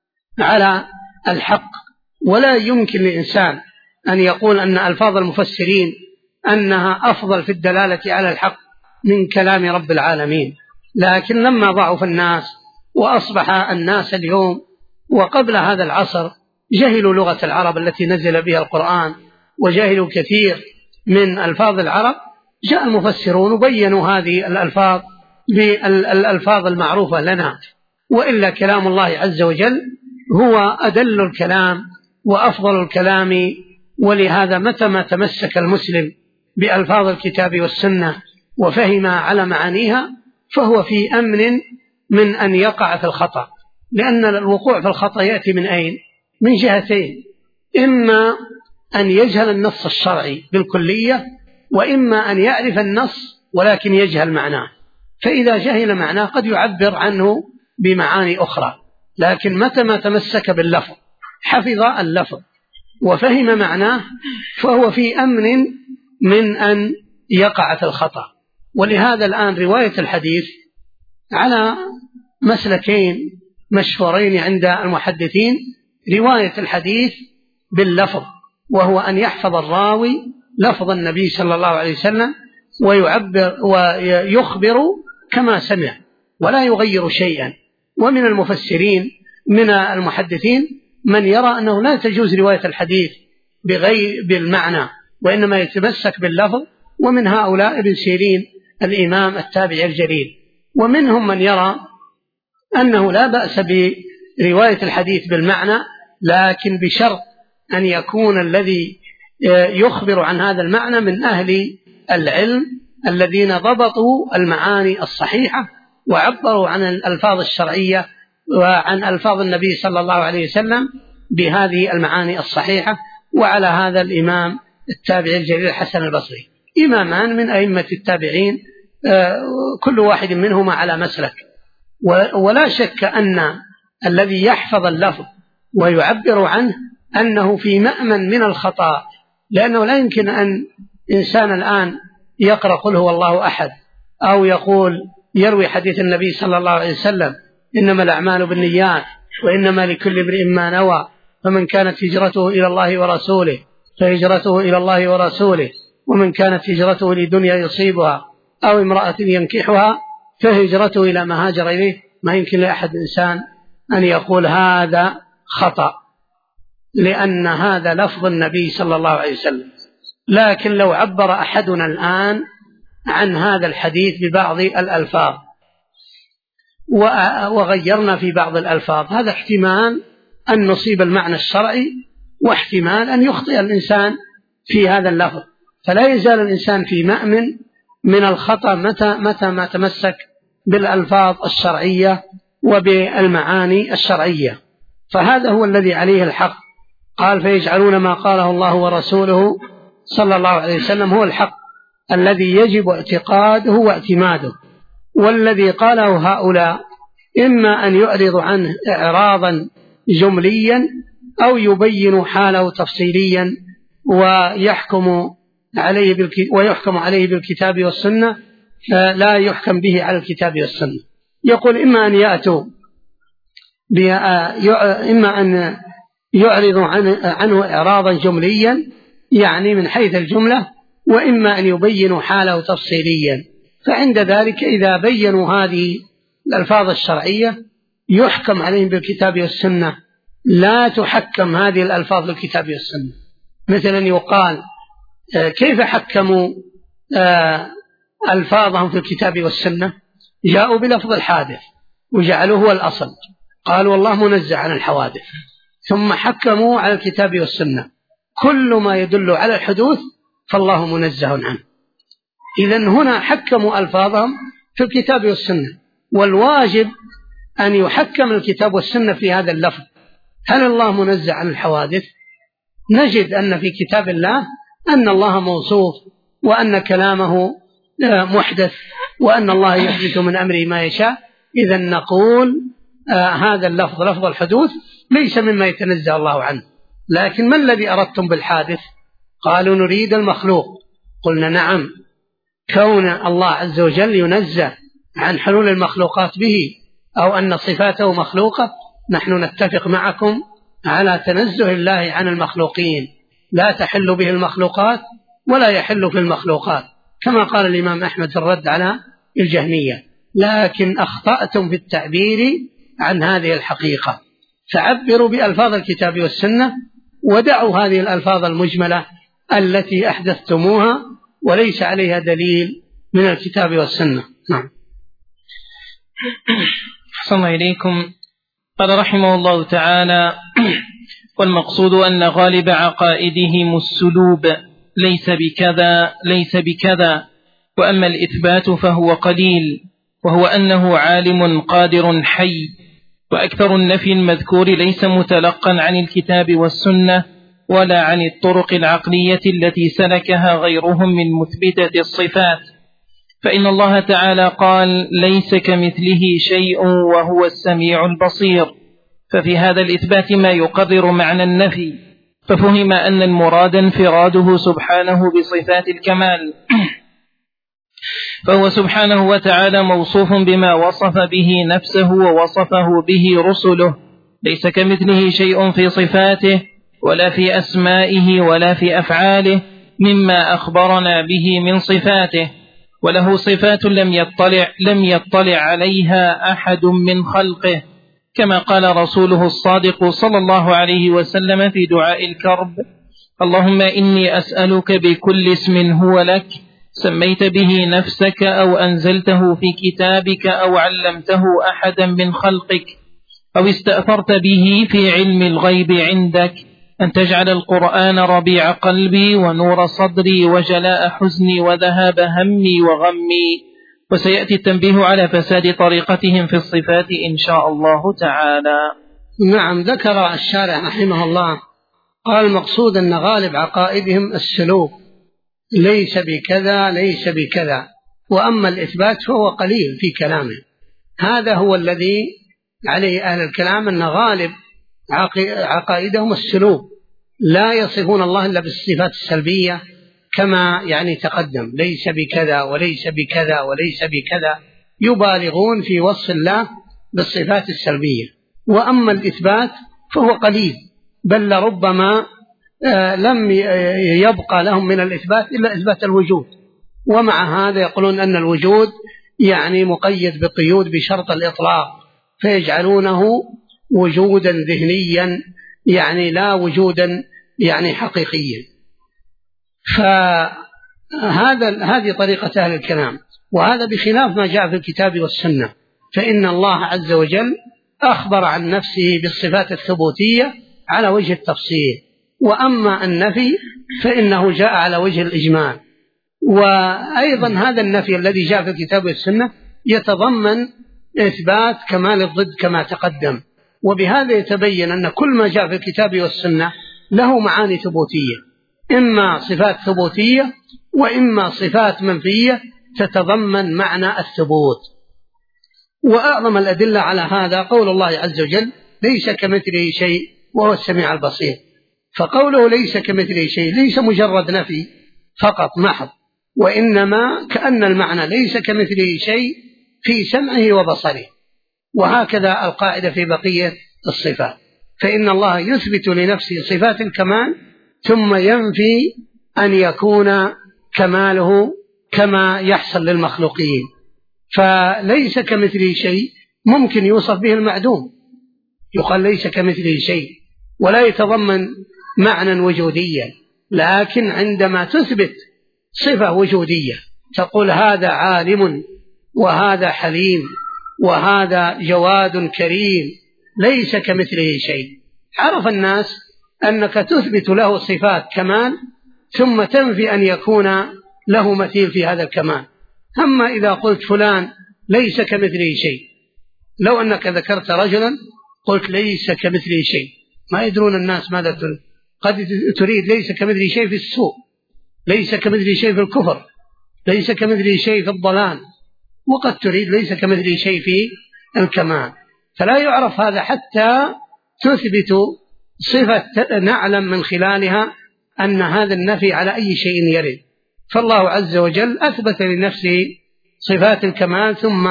على الحق، ولا يمكن لإنسان أن يقول أن ألفاظ المفسرين أنها أفضل في الدلالة على الحق من كلام رب العالمين. لكن لما ضعف الناس وأصبح الناس اليوم وقبل هذا العصر جهلوا لغة العرب التي نزل بها القرآن، وجهلوا كثير من ألفاظ العرب، جاء المفسرون وبينوا هذه الألفاظ بالألفاظ المعروفة لنا. وإلا كلام الله عز وجل هو أدل الكلام وأفضل الكلام. ولهذا متى ما تمسك المسلم بألفاظ الكتاب والسنة وفهم على معانيها فهو في أمن من أن يقع في الخطأ، لأن الوقوع في الخطأ يأتي من أين؟ من جهتين: إما أن يجهل النص الشرعي بالكلية، وإما أن يعرف النص ولكن يجهل معناه. فإذا جهل معناه قد يعبر عنه بمعاني أخرى، لكن متى ما تمسك باللفظ حفظ اللفظ وفهم معناه فهو في أمن من أن يقع في الخطأ. ولهذا الآن رواية الحديث على مسلكين مشهورين عند المحدثين: رواية الحديث باللفظ، وهو أن يحفظ الراوي لفظ النبي صلى الله عليه وسلم ويعبر ويخبر كما سمع ولا يغير شيئا. ومن المفسرين من المحدثين من يرى أنه لا تجوز رواية الحديث بالمعنى، وإنما يتمسك باللفظ، ومن هؤلاء ابن سيرين الإمام التابعي الجليل. ومنهم من يرى أنه لا بأس برواية الحديث بالمعنى، لكن بشرط أن يكون الذي يخبر عن هذا المعنى من أهل العلم الذين ضبطوا المعاني الصحيحة وعبروا عن الألفاظ الشرعية وعن ألفاظ النبي صلى الله عليه وسلم بهذه المعاني الصحيحة. وعلى هذا الإمام التابعي الجليل الحسن البصري، إمامان من أئمة التابعين، كل واحد منهما على مسلك. ولا شك أن الذي يحفظ اللفظ ويعبر عنه أنه في مأمن من الخطأ، لأنه لا يمكن أن إنسان الآن يقرأ قل هو الله أحد، أو يروي حديث النبي صلى الله عليه وسلم: إنما الأعمال بالنيات وإنما لكل امرئ ما نوى، فمن كانت هجرته إلى الله ورسوله فهجرته إلى الله ورسوله، ومن كانت هجرته لدنيا يصيبها أو امرأة ينكحها فهجرته إلى ما هاجر إليه. ما يمكن لأحد إنسان أن يقول هذا خطأ، لأن هذا لفظ النبي صلى الله عليه وسلم. لكن لو عبر أحدنا الآن عن هذا الحديث ببعض الألفاظ وغيرنا في بعض الألفاظ، هذا احتمال أن نصيب المعنى الشرعي، واحتمال أن يخطئ الإنسان في هذا اللفظ. فلا يزال الإنسان في مأمن من الخطأ متى ما تمسك بالألفاظ الشرعية وبالمعاني الشرعية. فهذا هو الذي عليه الحق. قال: فيجعلون ما قاله الله ورسوله صلى الله عليه وسلم هو الحق الذي يجب اعتقاده واعتماده. والذي قاله هؤلاء إما أن يعرض عنه إعراضا جمليا، أو يبين حاله تفصيليا ويحكم عليه بالكتاب والسنة، لا يحكم به على الكتاب والسنة. يقول: إما أن يعرض عنه إعراضا جمليا، يعني من حيث الجملة، وإما أن يبينوا حاله تفصيليا. فعند ذلك إذا بينوا هذه الألفاظ الشرعية يحكم عليهم بالكتاب والسنة، لا تحكم هذه الألفاظ بالكتاب والسنة. مثلا يقال كيف حكموا ألفاظهم في الكتاب والسنة؟ جاءوا بلفظ الحادث وجعلوه هو الأصل، قالوا والله منزه عن الحوادث، ثم حكموا على الكتاب والسنة كل ما يدل على الحدوث فالله منزه عنه. إذن هنا حكموا ألفاظهم في الكتاب والسنة، والواجب أن يحكم الكتاب والسنة في هذا اللفظ. هل الله منزه عن الحوادث؟ نجد أن في كتاب الله أن الله موصوف وأن كلامه محدث وأن الله يحدث من أمره ما يشاء. إذن نقول هذا اللفظ لفظ الحدوث ليس مما يتنزه الله عنه. لكن ما الذي أردتم بالحادث؟ قالوا نريد المخلوق. قلنا نعم، كون الله عز وجل ينزه عن حلول المخلوقات به أو أن صفاته مخلوقة، نحن نتفق معكم على تنزه الله عن المخلوقين، لا تحل به المخلوقات ولا يحل في المخلوقات، كما قال الإمام أحمد في الرد على الجهمية. لكن أخطأتم في التعبير عن هذه الحقيقة، فعبروا بألفاظ الكتاب والسنة ودعوا هذه الألفاظ المجملة التي أحدثتموها وليس عليها دليل من الكتاب والسنة. نعم. أحسن إليكم. قال رحمه الله تعالى: والمقصود أن غالب عقائدهم السلوب، ليس بكذا ليس بكذا. وأما الإثبات فهو قليل، وهو أنه عالم قادر حي. وأكثر النفي المذكور ليس متلقا عن الكتاب والسنة ولا عن الطرق العقلية التي سلكها غيرهم من مثبتة الصفات. فإن الله تعالى قال: ليس كمثله شيء وهو السميع البصير، ففي هذا الإثبات ما يقرر معنى النفي، ففهم أن المراد انفراده سبحانه بصفات الكمال، فهو سبحانه وتعالى موصوف بما وصف به نفسه ووصفه به رسله، ليس كمثله شيء في صفاته ولا في أسمائه ولا في أفعاله مما أخبرنا به من صفاته، وله صفات لم يطلع عليها أحد من خلقه، كما قال رسوله الصادق صلى الله عليه وسلم في دعاء الكرب: اللهم إني أسألك بكل اسم هو لك سميت به نفسك أو أنزلته في كتابك أو علمته أحدا من خلقك أو استأثرت به في علم الغيب عندك أن تجعل القرآن ربيع قلبي ونور صدري وجلاء حزني وذهاب همي وغمي. وسيأتي التنبيه على فساد طريقتهم في الصفات إن شاء الله تعالى. نعم. ذكر الشارح رحمه الله قال: المقصود أن غالب عقائدهم السلوك، ليس بكذا ليس بكذا. وأما الإثبات فهو قليل في كلامه. هذا هو الذي عليه أهل الكلام، أن غالب عقائدهم السلوك، لا يصفون الله إلا بالصفات السلبية كما تقدم: ليس بكذا وليس بكذا وليس بكذا، يبالغون في وصف الله بالصفات السلبية. وأما الإثبات فهو قليل، بل لربما لم يبقى لهم من الإثبات إلا إثبات الوجود، ومع هذا يقولون أن الوجود مقيد بقيود بشرط الإطلاق، فيجعلونه وجودا ذهنيا لا وجودا حقيقيا. فهذه طريقة أهل الكلام، وهذا بخلاف ما جاء في الكتاب والسنة. فإن الله عز وجل أخبر عن نفسه بالصفات الثبوتية على وجه التفصيل، وأما النفي فإنه جاء على وجه الإجمال. وأيضا هذا النفي الذي جاء في الكتاب والسنة يتضمن إثبات كمال الضد كما تقدم، وبهذا يتبين أن كل ما جاء في الكتاب والسنة له معاني ثبوتية، إما صفات ثبوتية وإما صفات منفية تتضمن معنى الثبوت. وأعظم الأدلة على هذا قول الله عز وجل: ليس كمثله شيء وهو السميع البصير. فقوله ليس كمثله شيء ليس مجرد نفي فقط محض، وإنما كأن المعنى ليس كمثله شيء في سمعه وبصره. وهكذا القاعدة في بقية الصفات، فإن الله يثبت لنفسه صفات الكمال ثم ينفي أن يكون كماله كما يحصل للمخلوقين. فليس كمثله شيء ممكن يوصف به المعدوم، يقال ليس كمثله شيء ولا يتضمن معنى وجوديا، لكن عندما تثبت صفة وجودية تقول هذا عالم وهذا حليم وهذا جواد كريم ليس كمثله شيء، عرف الناس أنك تثبت له صفات كمال ثم تنفي أن يكون له مثيل في هذا الكمال. أما إذا قلت فلان ليس كمثله شيء، لو أنك ذكرت رجلا قلت ليس كمثله شيء، ما يدرون الناس ماذا تريد. قد تريد ليس كمثله شيء في السوء، ليس كمثله شيء في الكفر، ليس كمثله شيء في الضلال، وقد تريد ليس كمثله شيء في الكمال. فلا يعرف هذا حتى تثبت صفة نعلم من خلالها أن هذا النفي على أي شيء يرد. فالله عز وجل أثبت لنفسه صفات الكمال ثم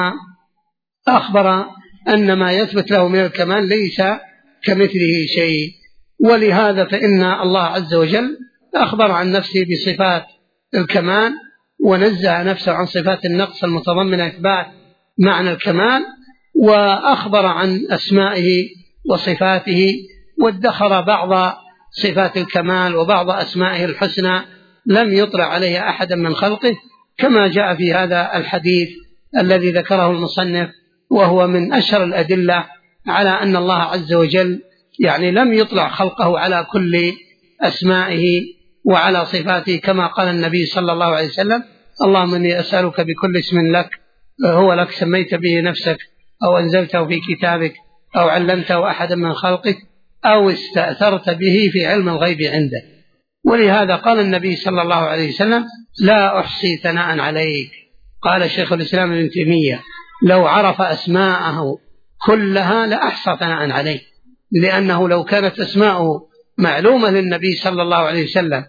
أخبر أن ما يثبت له من الكمال ليس كمثله شيء. ولهذا فإن الله عز وجل أخبر عن نفسه بصفات الكمال ونزع نفسه عن صفات النقص المتضمنة إثبات معنى الكمال، وأخبر عن أسمائه وصفاته، وادخر بعض صفات الكمال وبعض أسمائه الحسنى لم يطلع عليها أحدا من خلقه، كما جاء في هذا الحديث الذي ذكره المصنف، وهو من أشهر الأدلة على أن الله عز وجل لم يطلع خلقه على كل أسمائه وعلى صفاته، كما قال النبي صلى الله عليه وسلم: اللهم إني أسألك بكل اسم لك هو لك سميت به نفسك أو أنزلته في كتابك أو علمته أحدا من خلقك أو استأثرت به في علم الغيب عندك. ولهذا قال النبي صلى الله عليه وسلم: لا أحصي ثناء عليك. قال شيخ الإسلام ابن تيمية: لو عرف أسماءه كلها لأحصى ثناء عليه، لأنه لو كانت أسماءه معلومة للنبي صلى الله عليه وسلم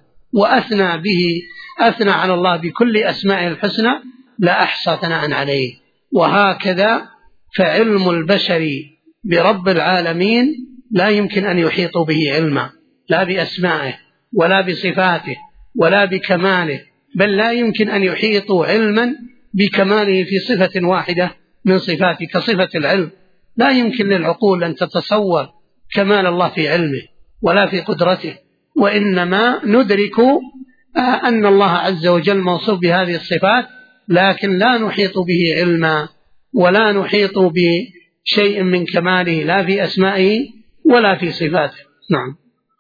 أثنى على الله بكل أسمائه الحسنى لأحصى ثناء عليه. وهكذا فعلم البشر برب العالمين لا يمكن أن يحيطوا به علما، لا بأسمائه ولا بصفاته ولا بكماله، بل لا يمكن أن يحيطوا علما بكماله في صفة واحدة من صفاته كصفة العلم. لا يمكن للعقول أن تتصور كمال الله في علمه ولا في قدرته، وإنما ندرك أن الله عز وجل موصوف بهذه الصفات، لكن لا نحيط به علما ولا نحيط بشيء من كماله لا في أسمائه ولا في صفاته. نعم.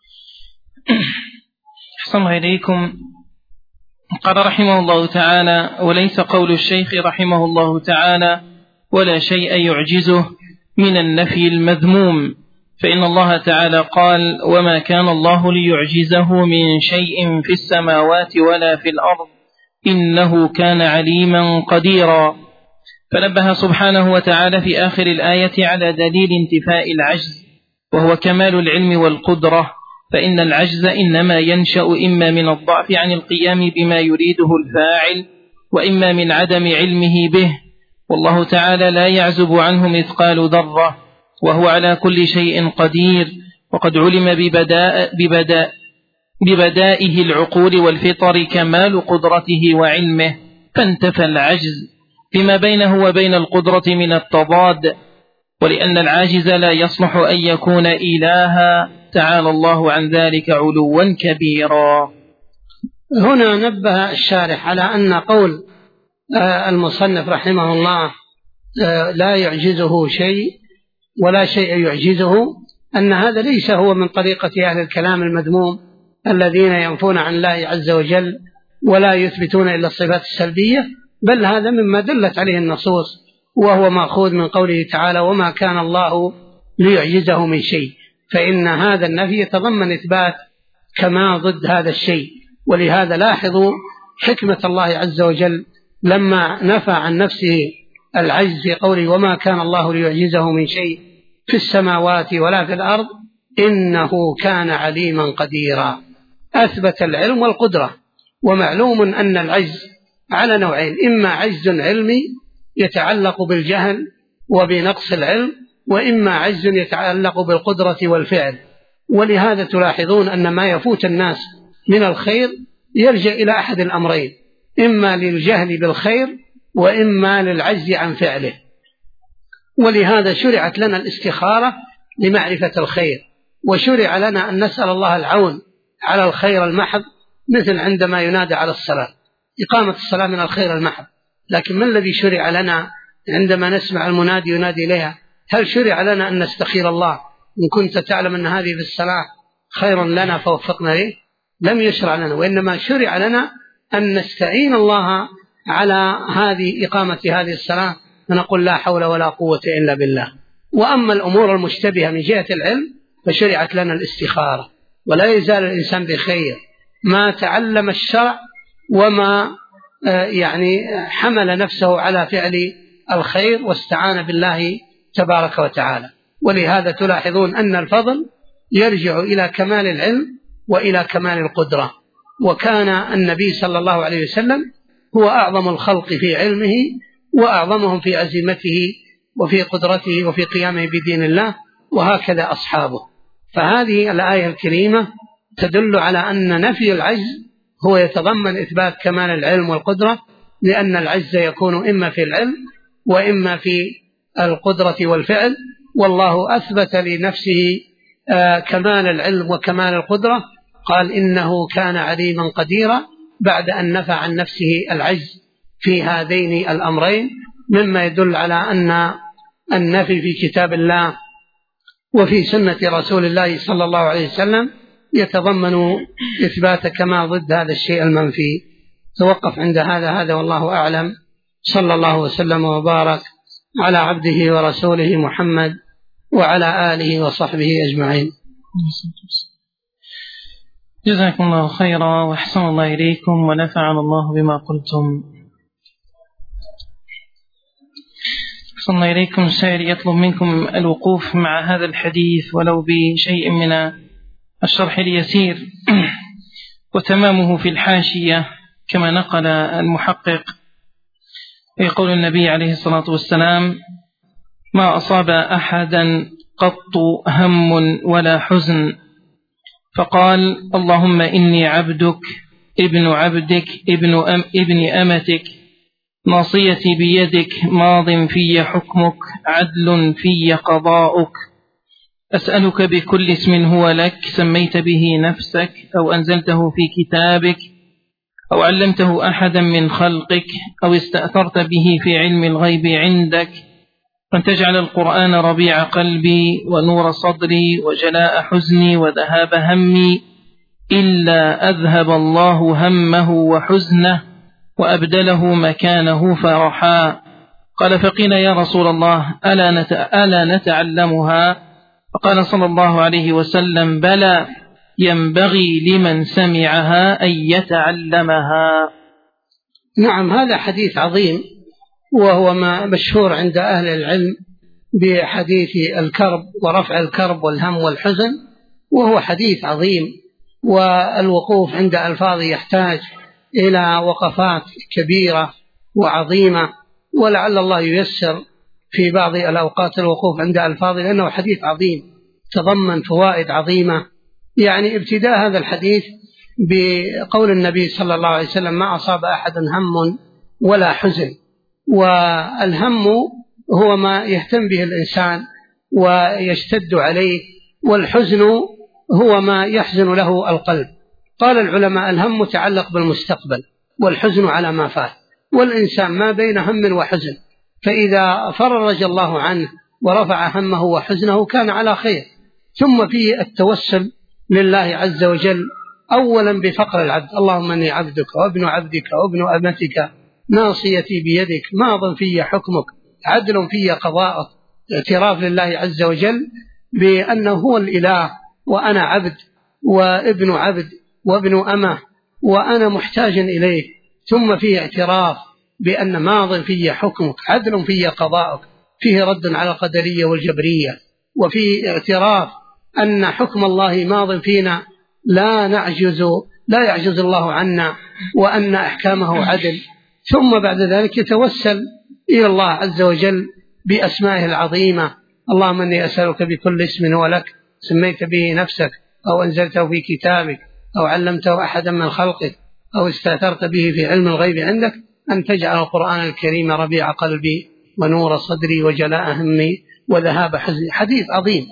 أحسن الله إليكم. قال رحمه الله تعالى: وليس قول الشيخ رحمه الله تعالى ولا شيء يعجزه من النفي المذموم، فإن الله تعالى قال: وما كان الله ليعجزه من شيء في السماوات ولا في الأرض إنه كان عليما قديرا. فنبه سبحانه وتعالى في آخر الآية على دليل انتفاء العجز، وهو كمال العلم والقدرة، فإن العجز إنما ينشأ إما من الضعف عن القيام بما يريده الفاعل، وإما من عدم علمه به، والله تعالى لا يعزب عنه مثقال ذرة، وهو على كل شيء قدير، وقد علم ببدائه العقول والفطر كمال قدرته وعلمه، فانتفى العجز بما بينه وبين القدرة من التضاد، ولأن العاجز لا يصلح أن يكون إلها، تعالى الله عن ذلك علوا كبيرا. هنا نبه الشارح على أن قول المصنف رحمه الله لا يعجزه شيء ولا شيء يعجزه، أن هذا ليس هو من طريقة أهل الكلام المذموم الذين ينفون عن الله عز وجل ولا يثبتون إلا الصفات السلبية، بل هذا مما دلت عليه النصوص، وهو مأخوذ من قوله تعالى: وما كان الله ليعجزه من شيء، فإن هذا النفي يتضمن إثبات كما ضد هذا الشيء. ولهذا لاحظوا حكمة الله عز وجل لما نفى عن نفسه العجز في قوله: وما كان الله ليعجزه من شيء في السماوات ولا في الأرض إنه كان عليما قديرا، أثبت العلم والقدرة. ومعلوم أن العجز على نوعين: إما عجز علمي يتعلق بالجهل وبنقص العلم، وإما عجز يتعلق بالقدرة والفعل. ولهذا تلاحظون أن ما يفوت الناس من الخير يرجع إلى أحد الأمرين: إما للجهل بالخير وإما للعجز عن فعله. ولهذا شرعت لنا الاستخارة لمعرفة الخير، وشرع لنا أن نسأل الله العون على الخير المحض، مثل عندما ينادى على الصلاة، إقامة الصلاة من الخير المحض. لكن ما الذي شرع لنا عندما نسمع المنادي ينادي إليها؟ هل شرع لنا أن نستخير الله إن كنت تعلم أن هذه في الصلاة خير لنا فوفقنا ليه؟ لم يشرع لنا، وإنما شرع لنا أن نستعين الله على إقامة هذه الصلاة، فنقول لا حول ولا قوة إلا بالله. وأما الأمور المشتبهة من جهة العلم فشرعت لنا الاستخارة. ولا يزال الإنسان بخير ما تعلم الشرع وما حمل نفسه على فعل الخير واستعان بالله تبارك وتعالى. ولهذا تلاحظون أن الفضل يرجع إلى كمال العلم وإلى كمال القدرة. وكان النبي صلى الله عليه وسلم هو أعظم الخلق في علمه وأعظمهم في عزيمته وفي قدرته وفي قيامه بدين الله، وهكذا أصحابه. فهذه الآية الكريمة تدل على أن نفي العجز هو يتضمن إثبات كمال العلم والقدرة، لأن العجز يكون إما في العلم وإما في القدرة والفعل، والله أثبت لنفسه كمال العلم وكمال القدرة، قال إنه كان عليما قديرا، بعد أن نفى عن نفسه العجز في هذين الأمرين، مما يدل على أن النفي في كتاب الله وفي سنة رسول الله صلى الله عليه وسلم يتضمن إثبات كما ضد هذا الشيء المنفي. توقف عند هذا والله أعلم. صلى الله وسلم وبارك على عبده ورسوله محمد وعلى آله وصحبه أجمعين. جزاكم الله خيرا وأحسن الله إليكم ونفعنا الله بما قلتم. أحسن الله إليكم. السائل يطلب منكم الوقوف مع هذا الحديث ولو بشيء من الشرح اليسير وتمامه في الحاشية كما نقل المحقق. يقول النبي عليه الصلاة والسلام: ما أصاب أحدا قط هم ولا حزن، فقال: اللهم إني عبدك ابن عبدك ابن أمتك، ناصيتي بيدك، ماض في حكمك، عدل في قضاؤك، أسألك بكل اسم هو لك سميت به نفسك أو أنزلته في كتابك أو علمته أحدا من خلقك أو استأثرت به في علم الغيب عندك، أن تجعل القرآن ربيع قلبي ونور صدري وجلاء حزني وذهاب همي، إلا أذهب الله همه وحزنه وأبدله مكانه فرحا. قال: فقيل يا رسول الله ألا نتعلمها؟ فقال صلى الله عليه وسلم: بلى، ينبغي لمن سمعها أن يتعلمها. نعم، هذا حديث عظيم، وهو ما مشهور عند أهل العلم بحديث الكرب ورفع الكرب والهم والحزن، وهو حديث عظيم، والوقوف عند ألفاظه يحتاج إلى وقفات كبيرة وعظيمة، ولعل الله ييسر في بعض الأوقات الوقوف عند ألفاظه، لأنه حديث عظيم تضمن فوائد عظيمة. ابتداء هذا الحديث بقول النبي صلى الله عليه وسلم: ما أصاب أحد هم ولا حزن. والهم هو ما يهتم به الإنسان ويشتد عليه، والحزن هو ما يحزن له القلب. قال العلماء: الهم متعلق بالمستقبل، والحزن على ما فات، والإنسان ما بين هم وحزن، فإذا فرج الله عنه ورفع همه وحزنه كان على خير. ثم فيه التوسل لله عز وجل أولا بفقر العبد: اللهم إني عبدك وابن عبدك وابن أمتك، ناصيتي بيدك، ماض في حكمك، عدل في قضاءك. اعتراف لله عز وجل بأنه هو الإله، وأنا عبد وابن عبد وابن أمه، وأنا محتاج إليه. ثم فيه اعتراف بأن ماض في حكمك، عدل في قضاءك، فيه رد على القدرية والجبرية. وفيه اعتراف أن حكم الله ماض فينا، لا يعجز الله عنا، وأن أحكامه عدل. ثم بعد ذلك يتوسل إلى الله عز وجل بأسمائه العظيمة: اللهم إني أسألك بكل اسم هو لك سميت به نفسك أو أنزلته في كتابك أو علمته أحدا من خلقك أو استأثرت به في علم الغيب عندك أن تجعل القرآن الكريم ربيع قلبي ونور صدري وجلاء همي وذهاب حزني. حديث عظيم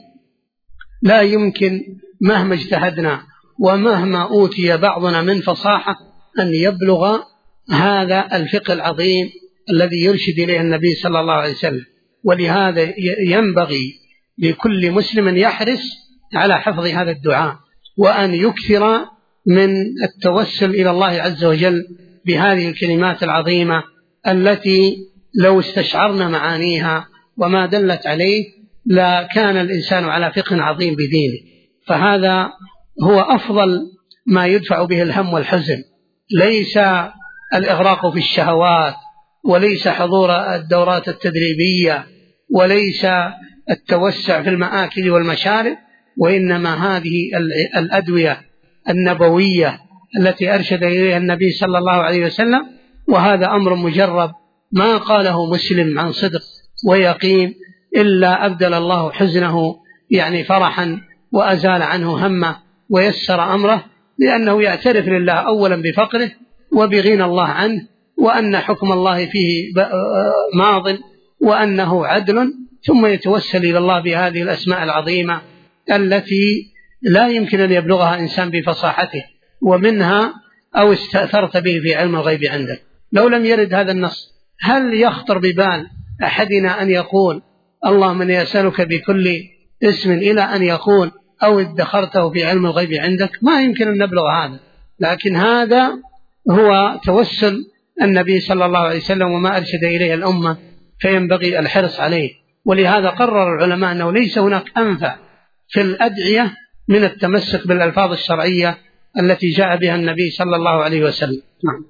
لا يمكن مهما اجتهدنا ومهما أوتي بعضنا من فصاحة أن يبلغ هذا الفقه العظيم الذي يرشد إليه النبي صلى الله عليه وسلم. ولهذا ينبغي لكل مسلم أن يحرص على حفظ هذا الدعاء وأن يكثر من التوسل إلى الله عز وجل بهذه الكلمات العظيمة التي لو استشعرنا معانيها وما دلت عليه لا كان الإنسان على فقه عظيم بدينه. فهذا هو أفضل ما يدفع به الهم والحزن، ليس الإغراق في الشهوات، وليس حضور الدورات التدريبية، وليس التوسع في المآكل والمشارب، وإنما هذه الأدوية النبوية التي أرشد إليها النبي صلى الله عليه وسلم. وهذا أمر مجرب ما قاله مسلم عن صدق ويقين إلا أبدل الله حزنه يعني فرحا وأزال عنه همه ويسر أمره، لأنه يعترف لله أولا بفقره وبغنى الله عنه، وأن حكم الله فيه ماض وأنه عدل، ثم يتوسل إلى الله بهذه الأسماء العظيمة التي لا يمكن أن يبلغها إنسان بفصاحته. ومنها أو استأثرت به في علم الغيب عندك. لو لم يرد هذا النص هل يخطر ببال أحدنا أن يقول اللهم إني أسألك بكل اسم إلى أن يقول أو ادخرته في علم الغيب عندك؟ ما يمكن أن نبلغ هذا، لكن هذا هو توسل النبي صلى الله عليه وسلم وما أرشد إليه الأمة، فينبغي الحرص عليه. ولهذا قرر العلماء أنه ليس هناك أنفع في الأدعية من التمسك بالألفاظ الشرعية التي جاء بها النبي صلى الله عليه وسلم. نعم.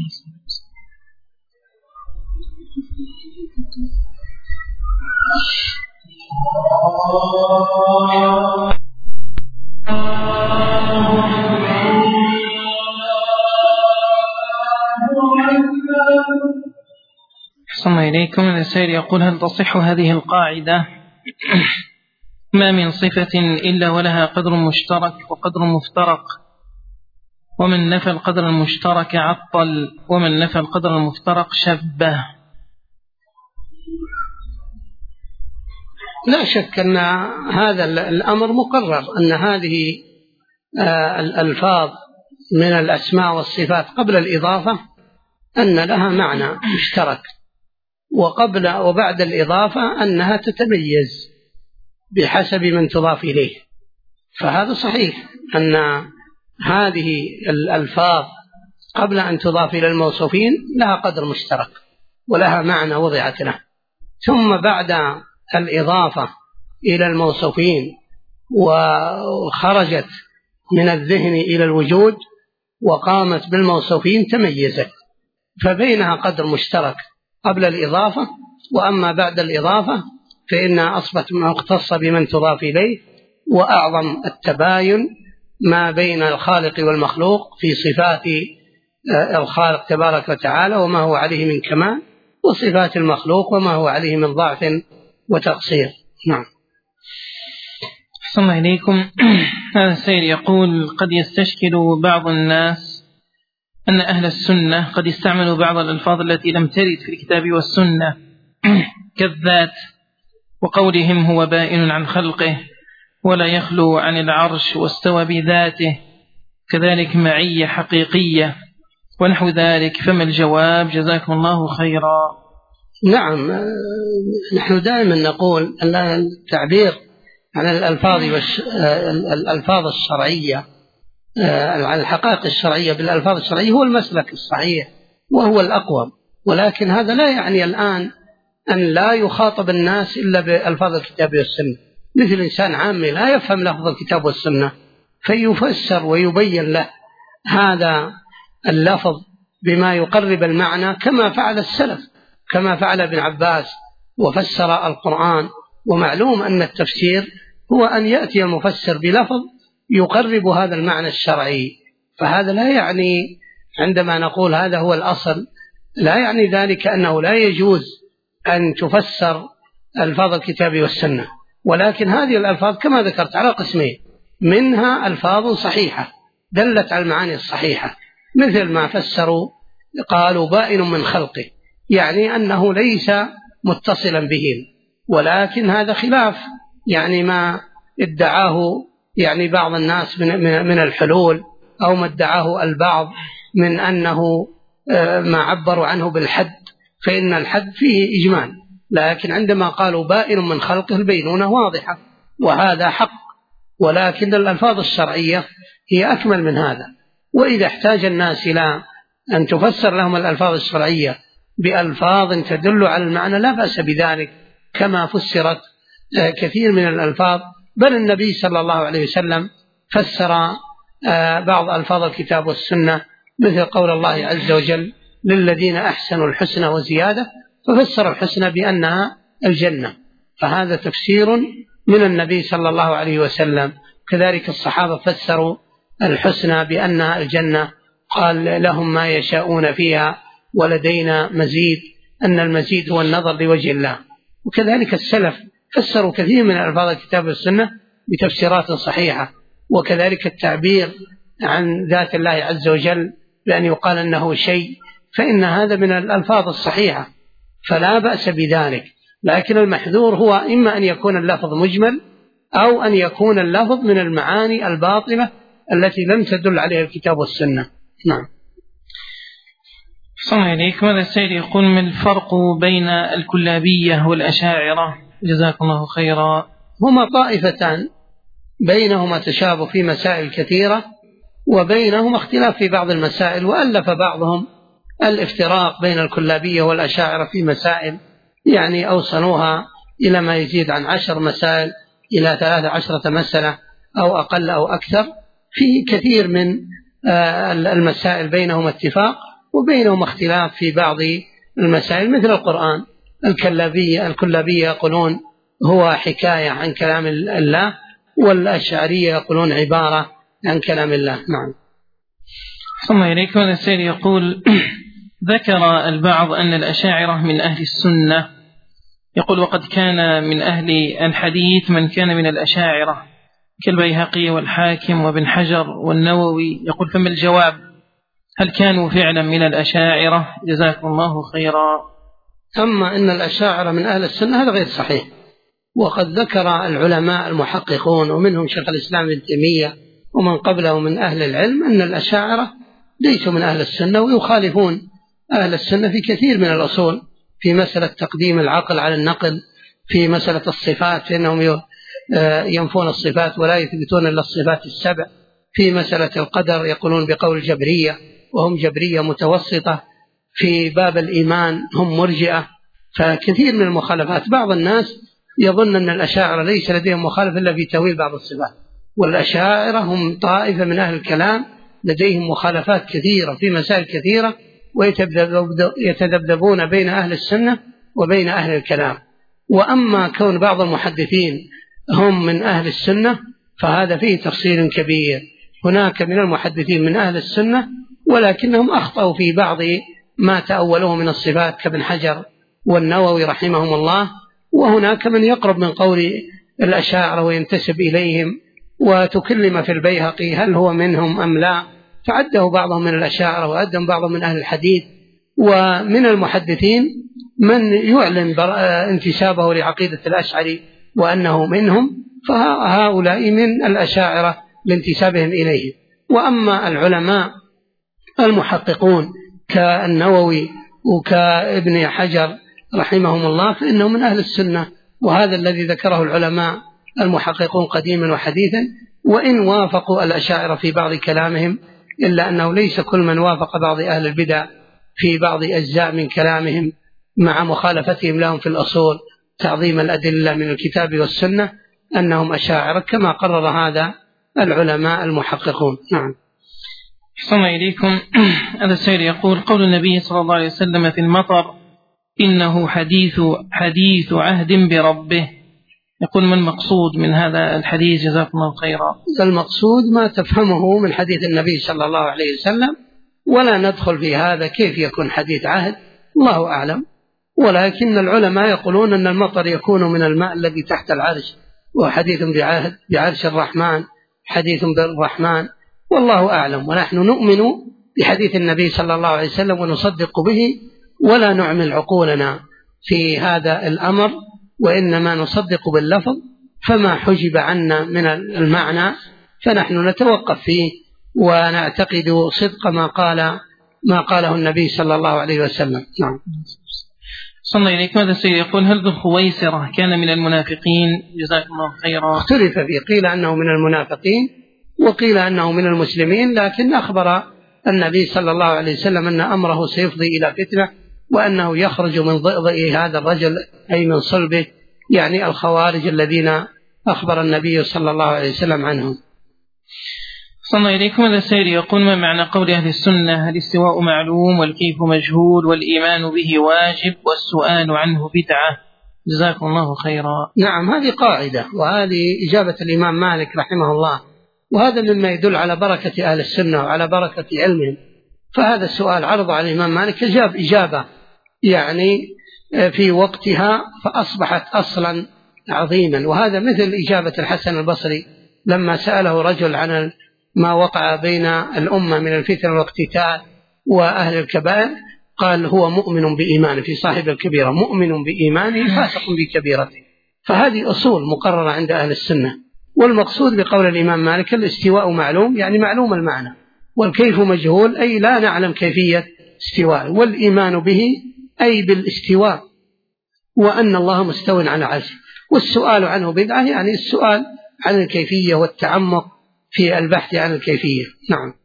أحسن إليكم. السائل يقول: هل تصح هذه القاعدة: ما من صفة إلا ولها قدر مشترك وقدر مفترق، ومن نفى القدر المشترك عطل، ومن نفى القدر المفترق شبه؟ لا شك أن هذا الأمر مقرر، أن هذه الألفاظ من الأسماء والصفات قبل الإضافة أن لها معنى مشترك، وقبل وبعد الإضافة أنها تتميز بحسب من تضاف إليه. فهذا صحيح أن هذه الألفاظ قبل أن تضاف إلى الموصوفين لها قدر مشترك ولها معنى وضعت له، ثم بعد الإضافة إلى الموصوفين وخرجت من الذهن إلى الوجود وقامت بالموصوفين تميزت، فبينها قدر مشترك قبل الإضافة، وأما بعد الإضافة فإنها أصبحت مختصة بمن تضاف إليه. وأعظم التباين ما بين الخالق والمخلوق في صفات الخالق تبارك وتعالى وما هو عليه من كمال، وصفات المخلوق وما هو عليه من ضعف وتقصير. نعم. أحسن إليكم. هذا السائل يقول: قد يستشكل بعض الناس أن أهل السنة قد استعملوا بعض الألفاظ التي لم ترد في الكتاب والسنة كالذات، وقولهم هو بائن عن خلقه ولا يخلو عن العرش واستوى بذاته، كذلك معية حقيقية ونحو ذلك، فما الجواب؟ جزاكم الله خيرا. نعم، نحن دائما نقول أن التعبير عن الألفاظ الشرعية، عن الحقائق الشرعية بالألفاظ الشرعية هو المسلك الصحيح وهو الأقوم، ولكن هذا لا يعني الآن أن لا يخاطب الناس إلا بألفاظ الكتاب والسنة. مثل إنسان عامي لا يفهم لفظ الكتاب والسنة فيفسر ويبين له هذا اللفظ بما يقرب المعنى، كما فعل السلف، كما فعل ابن عباس وفسر القرآن. ومعلوم أن التفسير هو أن يأتي المفسر بلفظ يقرب هذا المعنى الشرعي. فهذا لا يعني عندما نقول هذا هو الأصل لا يعني ذلك أنه لا يجوز أن تفسر ألفاظ الكتاب والسنة، ولكن هذه الألفاظ كما ذكرت على قسمين: منها ألفاظ صحيحة دلت على المعاني الصحيحة، مثل ما فسروا قالوا بائن من خلقه، يعني أنه ليس متصلا بهم، ولكن هذا خلاف يعني ما ادعاه يعني بعض الناس من الحلول، أو ما ادعاه البعض من أنه ما عبروا عنه بالحد، فإن الحد فيه إجمال، لكن عندما قالوا بائن من خلقه البينونة واضحة، وهذا حق، ولكن الألفاظ الشرعية هي أكمل من هذا. وإذا احتاج الناس إلى أن تفسر لهم الألفاظ الشرعية بألفاظ تدل على المعنى لا بأس بذلك، كما فسرت كثير من الألفاظ، بل النبي صلى الله عليه وسلم فسر بعض ألفاظ الكتاب والسنة، مثل قول الله عز وجل للذين أحسنوا الحسنى وزيادة، ففسر الحسنى بأنها الجنة، فهذا تفسير من النبي صلى الله عليه وسلم. كذلك الصحابة فسروا الحسنى بأنها الجنة، قال لهم ما يشاءون فيها ولدينا مزيد، أن المزيد هو النظر لوجه الله. وكذلك السلف فسروا كثير من ألفاظ الكتاب والسنة بتفسيرات صحيحة. وكذلك التعبير عن ذات الله عز وجل بأن يقال أنه شيء، فإن هذا من الألفاظ الصحيحة فلا بأس بذلك، لكن المحذور هو إما أن يكون اللفظ مجمل، أو أن يكون اللفظ من المعاني الباطلة التي لم تدل عليها الكتاب والسنة. نعم. صلى الله عليك. ماذا السيد يقول من الفرق بين الكلابية والأشاعرة؟ جزاكم الله خيرا. هما طائفتان بينهما تشابه في مسائل كثيرة، وبينهما اختلاف في بعض المسائل، وألف بعضهم الافتراق بين الكلابية والأشاعرة في مسائل يعني أوصلوها إلى ما يزيد عن 10 مسائل إلى 13 مسألة أو أقل أو أكثر. في كثير من المسائل بينهم اتفاق وبينهم اختلاف في بعض المسائل، مثل القرآن. الكلابية يقولون هو حكاية عن كلام الله، والأشعرية يقولون عبارة عن كلام الله. نعم. صلى الله عليك. هذا السيد يقول ذكر البعض أن الأشاعرة من أهل السنة، يقول وقد كان من أهل الحديث من كان من الأشاعرة كالبيهقي والحاكم وابن حجر والنووي، يقول فما الجواب؟ هل كانوا فعلا من الأشاعرة؟ جزاكم الله خيرا. أما أن الأشاعرة من أهل السنة هذا غير صحيح، وقد ذكر العلماء المحققون ومنهم شيخ الإسلام ابن تيمية ومن قبله من أهل العلم أن الأشاعرة ليسوا من أهل السنة، ويخالفون أهل السنة في كثير من الأصول، في مسألة تقديم العقل على النقل، في مسألة الصفات فإنهم ينفون الصفات ولا يثبتون إلا الصفات ال7، في مسألة القدر يقولون بقول الجبرية وهم جبرية متوسطة، في باب الإيمان هم مرجئة. فكثير من المخالفات. بعض الناس يظن أن الأشاعرة ليس لديهم مخالف إلا في تأويل بعض الصفات، والأشاعرة هم طائفة من أهل الكلام لديهم مخالفات كثيرة في مسائل كثيرة، ويتذبذبون بين أهل السنة وبين أهل الكلام. وأما كون بعض المحدثين هم من أهل السنة فهذا فيه تفصيل كبير. هناك من المحدثين من أهل السنة ولكنهم أخطأوا في بعض ما تأولوه من الصفات كابن حجر والنووي رحمهم الله، وهناك من يقرب من قول الأشاعرة وينتسب إليهم، وتكلم في البيهقي هل هو منهم أم لا، فعده بعضهم من الأشاعرة وعدهم بعضهم من أهل الحديث. ومن المحدثين من يعلن انتسابه لعقيدة الأشعري وأنه منهم، فهؤلاء من الأشاعرة لانتسابهم إليه. وأما العلماء المحققون كالنووي وكابن حجر رحمهم الله فإنهم من أهل السنة، وهذا الذي ذكره العلماء المحققون قديما وحديثا، وإن وافقوا الأشاعرة في بعض كلامهم إلا أنه ليس كل من وافق بعض أهل البدع في بعض أجزاء من كلامهم مع مخالفتهم لهم في الأصول تعظيم الأدلة من الكتاب والسنة أنهم أشاعرة، كما قرر هذا العلماء المحققون. نعم. أحسن إليكم. هذا السيد يقول قول النبي صلى الله عليه وسلم في المطر إنه حديث عهد بربه، يقول ما المقصود من هذا الحديث؟ جزاكم الله خيرا. المقصود ما تفهمه من حديث النبي صلى الله عليه وسلم، ولا ندخل في هذا كيف يكون حديث عهد، الله أعلم. ولكن العلماء يقولون أن المطر يكون من الماء الذي تحت العرش، وحديث بعرش الرحمن، حديث بالرحمن، والله أعلم. ونحن نؤمن بحديث النبي صلى الله عليه وسلم ونصدق به ولا نعمل عقولنا في هذا الأمر، وإنما نصدق باللفظ، فما حجب عنا من المعنى فنحن نتوقف فيه ونعتقد صدق ما قاله النبي صلى الله عليه وسلم. نعم. صلى إليكم. هذا السيد يقول: هل ذو الخويسرة كان من المنافقين؟ جزاكم الله خيرا. اختلف فيه، قيل أنه من المنافقين وقيل أنه من المسلمين، لكن أخبر النبي صلى الله عليه وسلم أن أمره سيفضي إلى فتنة، وأنه يخرج من ضئضئ هذا الرجل أي من صلبه، يعني الخوارج الذين أخبر النبي صلى الله عليه وسلم عنهم. صلى إليكم. هذا السيد يقول: ما معنى قول أهل السنة الاستواء معلوم والكيف مجهول والإيمان به واجب والسؤال عنه بدعة؟ جزاكم الله خيرا. نعم، هذه قاعدة، وهذه إجابة الإمام مالك رحمه الله، وهذا مما يدل على بركة أهل السنة وعلى بركة علمهم. فهذا السؤال عرض على الإمام مالك، أجاب إجابة يعني في وقتها فأصبحت أصلا عظيما، وهذا مثل إجابة الحسن البصري لما سأله رجل عن ما وقع بين الأمة من الفتن والاقتتال وأهل الكبائر، قال: هو مؤمن بإيمانه، في صاحب الكبيرة مؤمن بإيمانه فاسق بكبيرته. فهذه أصول مقررة عند أهل السنة. والمقصود بقول الإمام مالك الاستواء معلوم، يعني معلوم المعنى، والكيف مجهول أي لا نعلم كيفية استواء، والإيمان به أي بالاستواء وأن الله مستو على عرشه، والسؤال عنه بدعة، يعني السؤال عن الكيفية والتعمق في البحث عن الكيفية. نعم.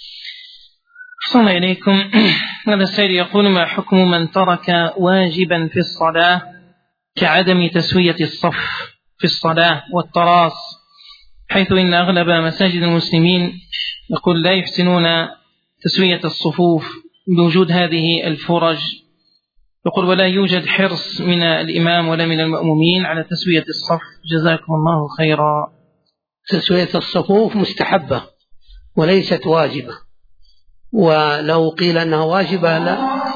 صلى إليكم. هذا السيد يقول: ما حكم من ترك واجبا في الصلاة كعدم تسوية الصف في الصلاة والتراص، حيث إن أغلب مساجد المسلمين يقول لا يحسنون تسوية الصفوف بوجود هذه الفرج، يقول ولا يوجد حرص من الإمام ولا من المأمومين على تسوية الصف؟ جزاكم الله خيرا. تسوية الصفوف مستحبة وليست واجبة، ولو قيل أنها واجبة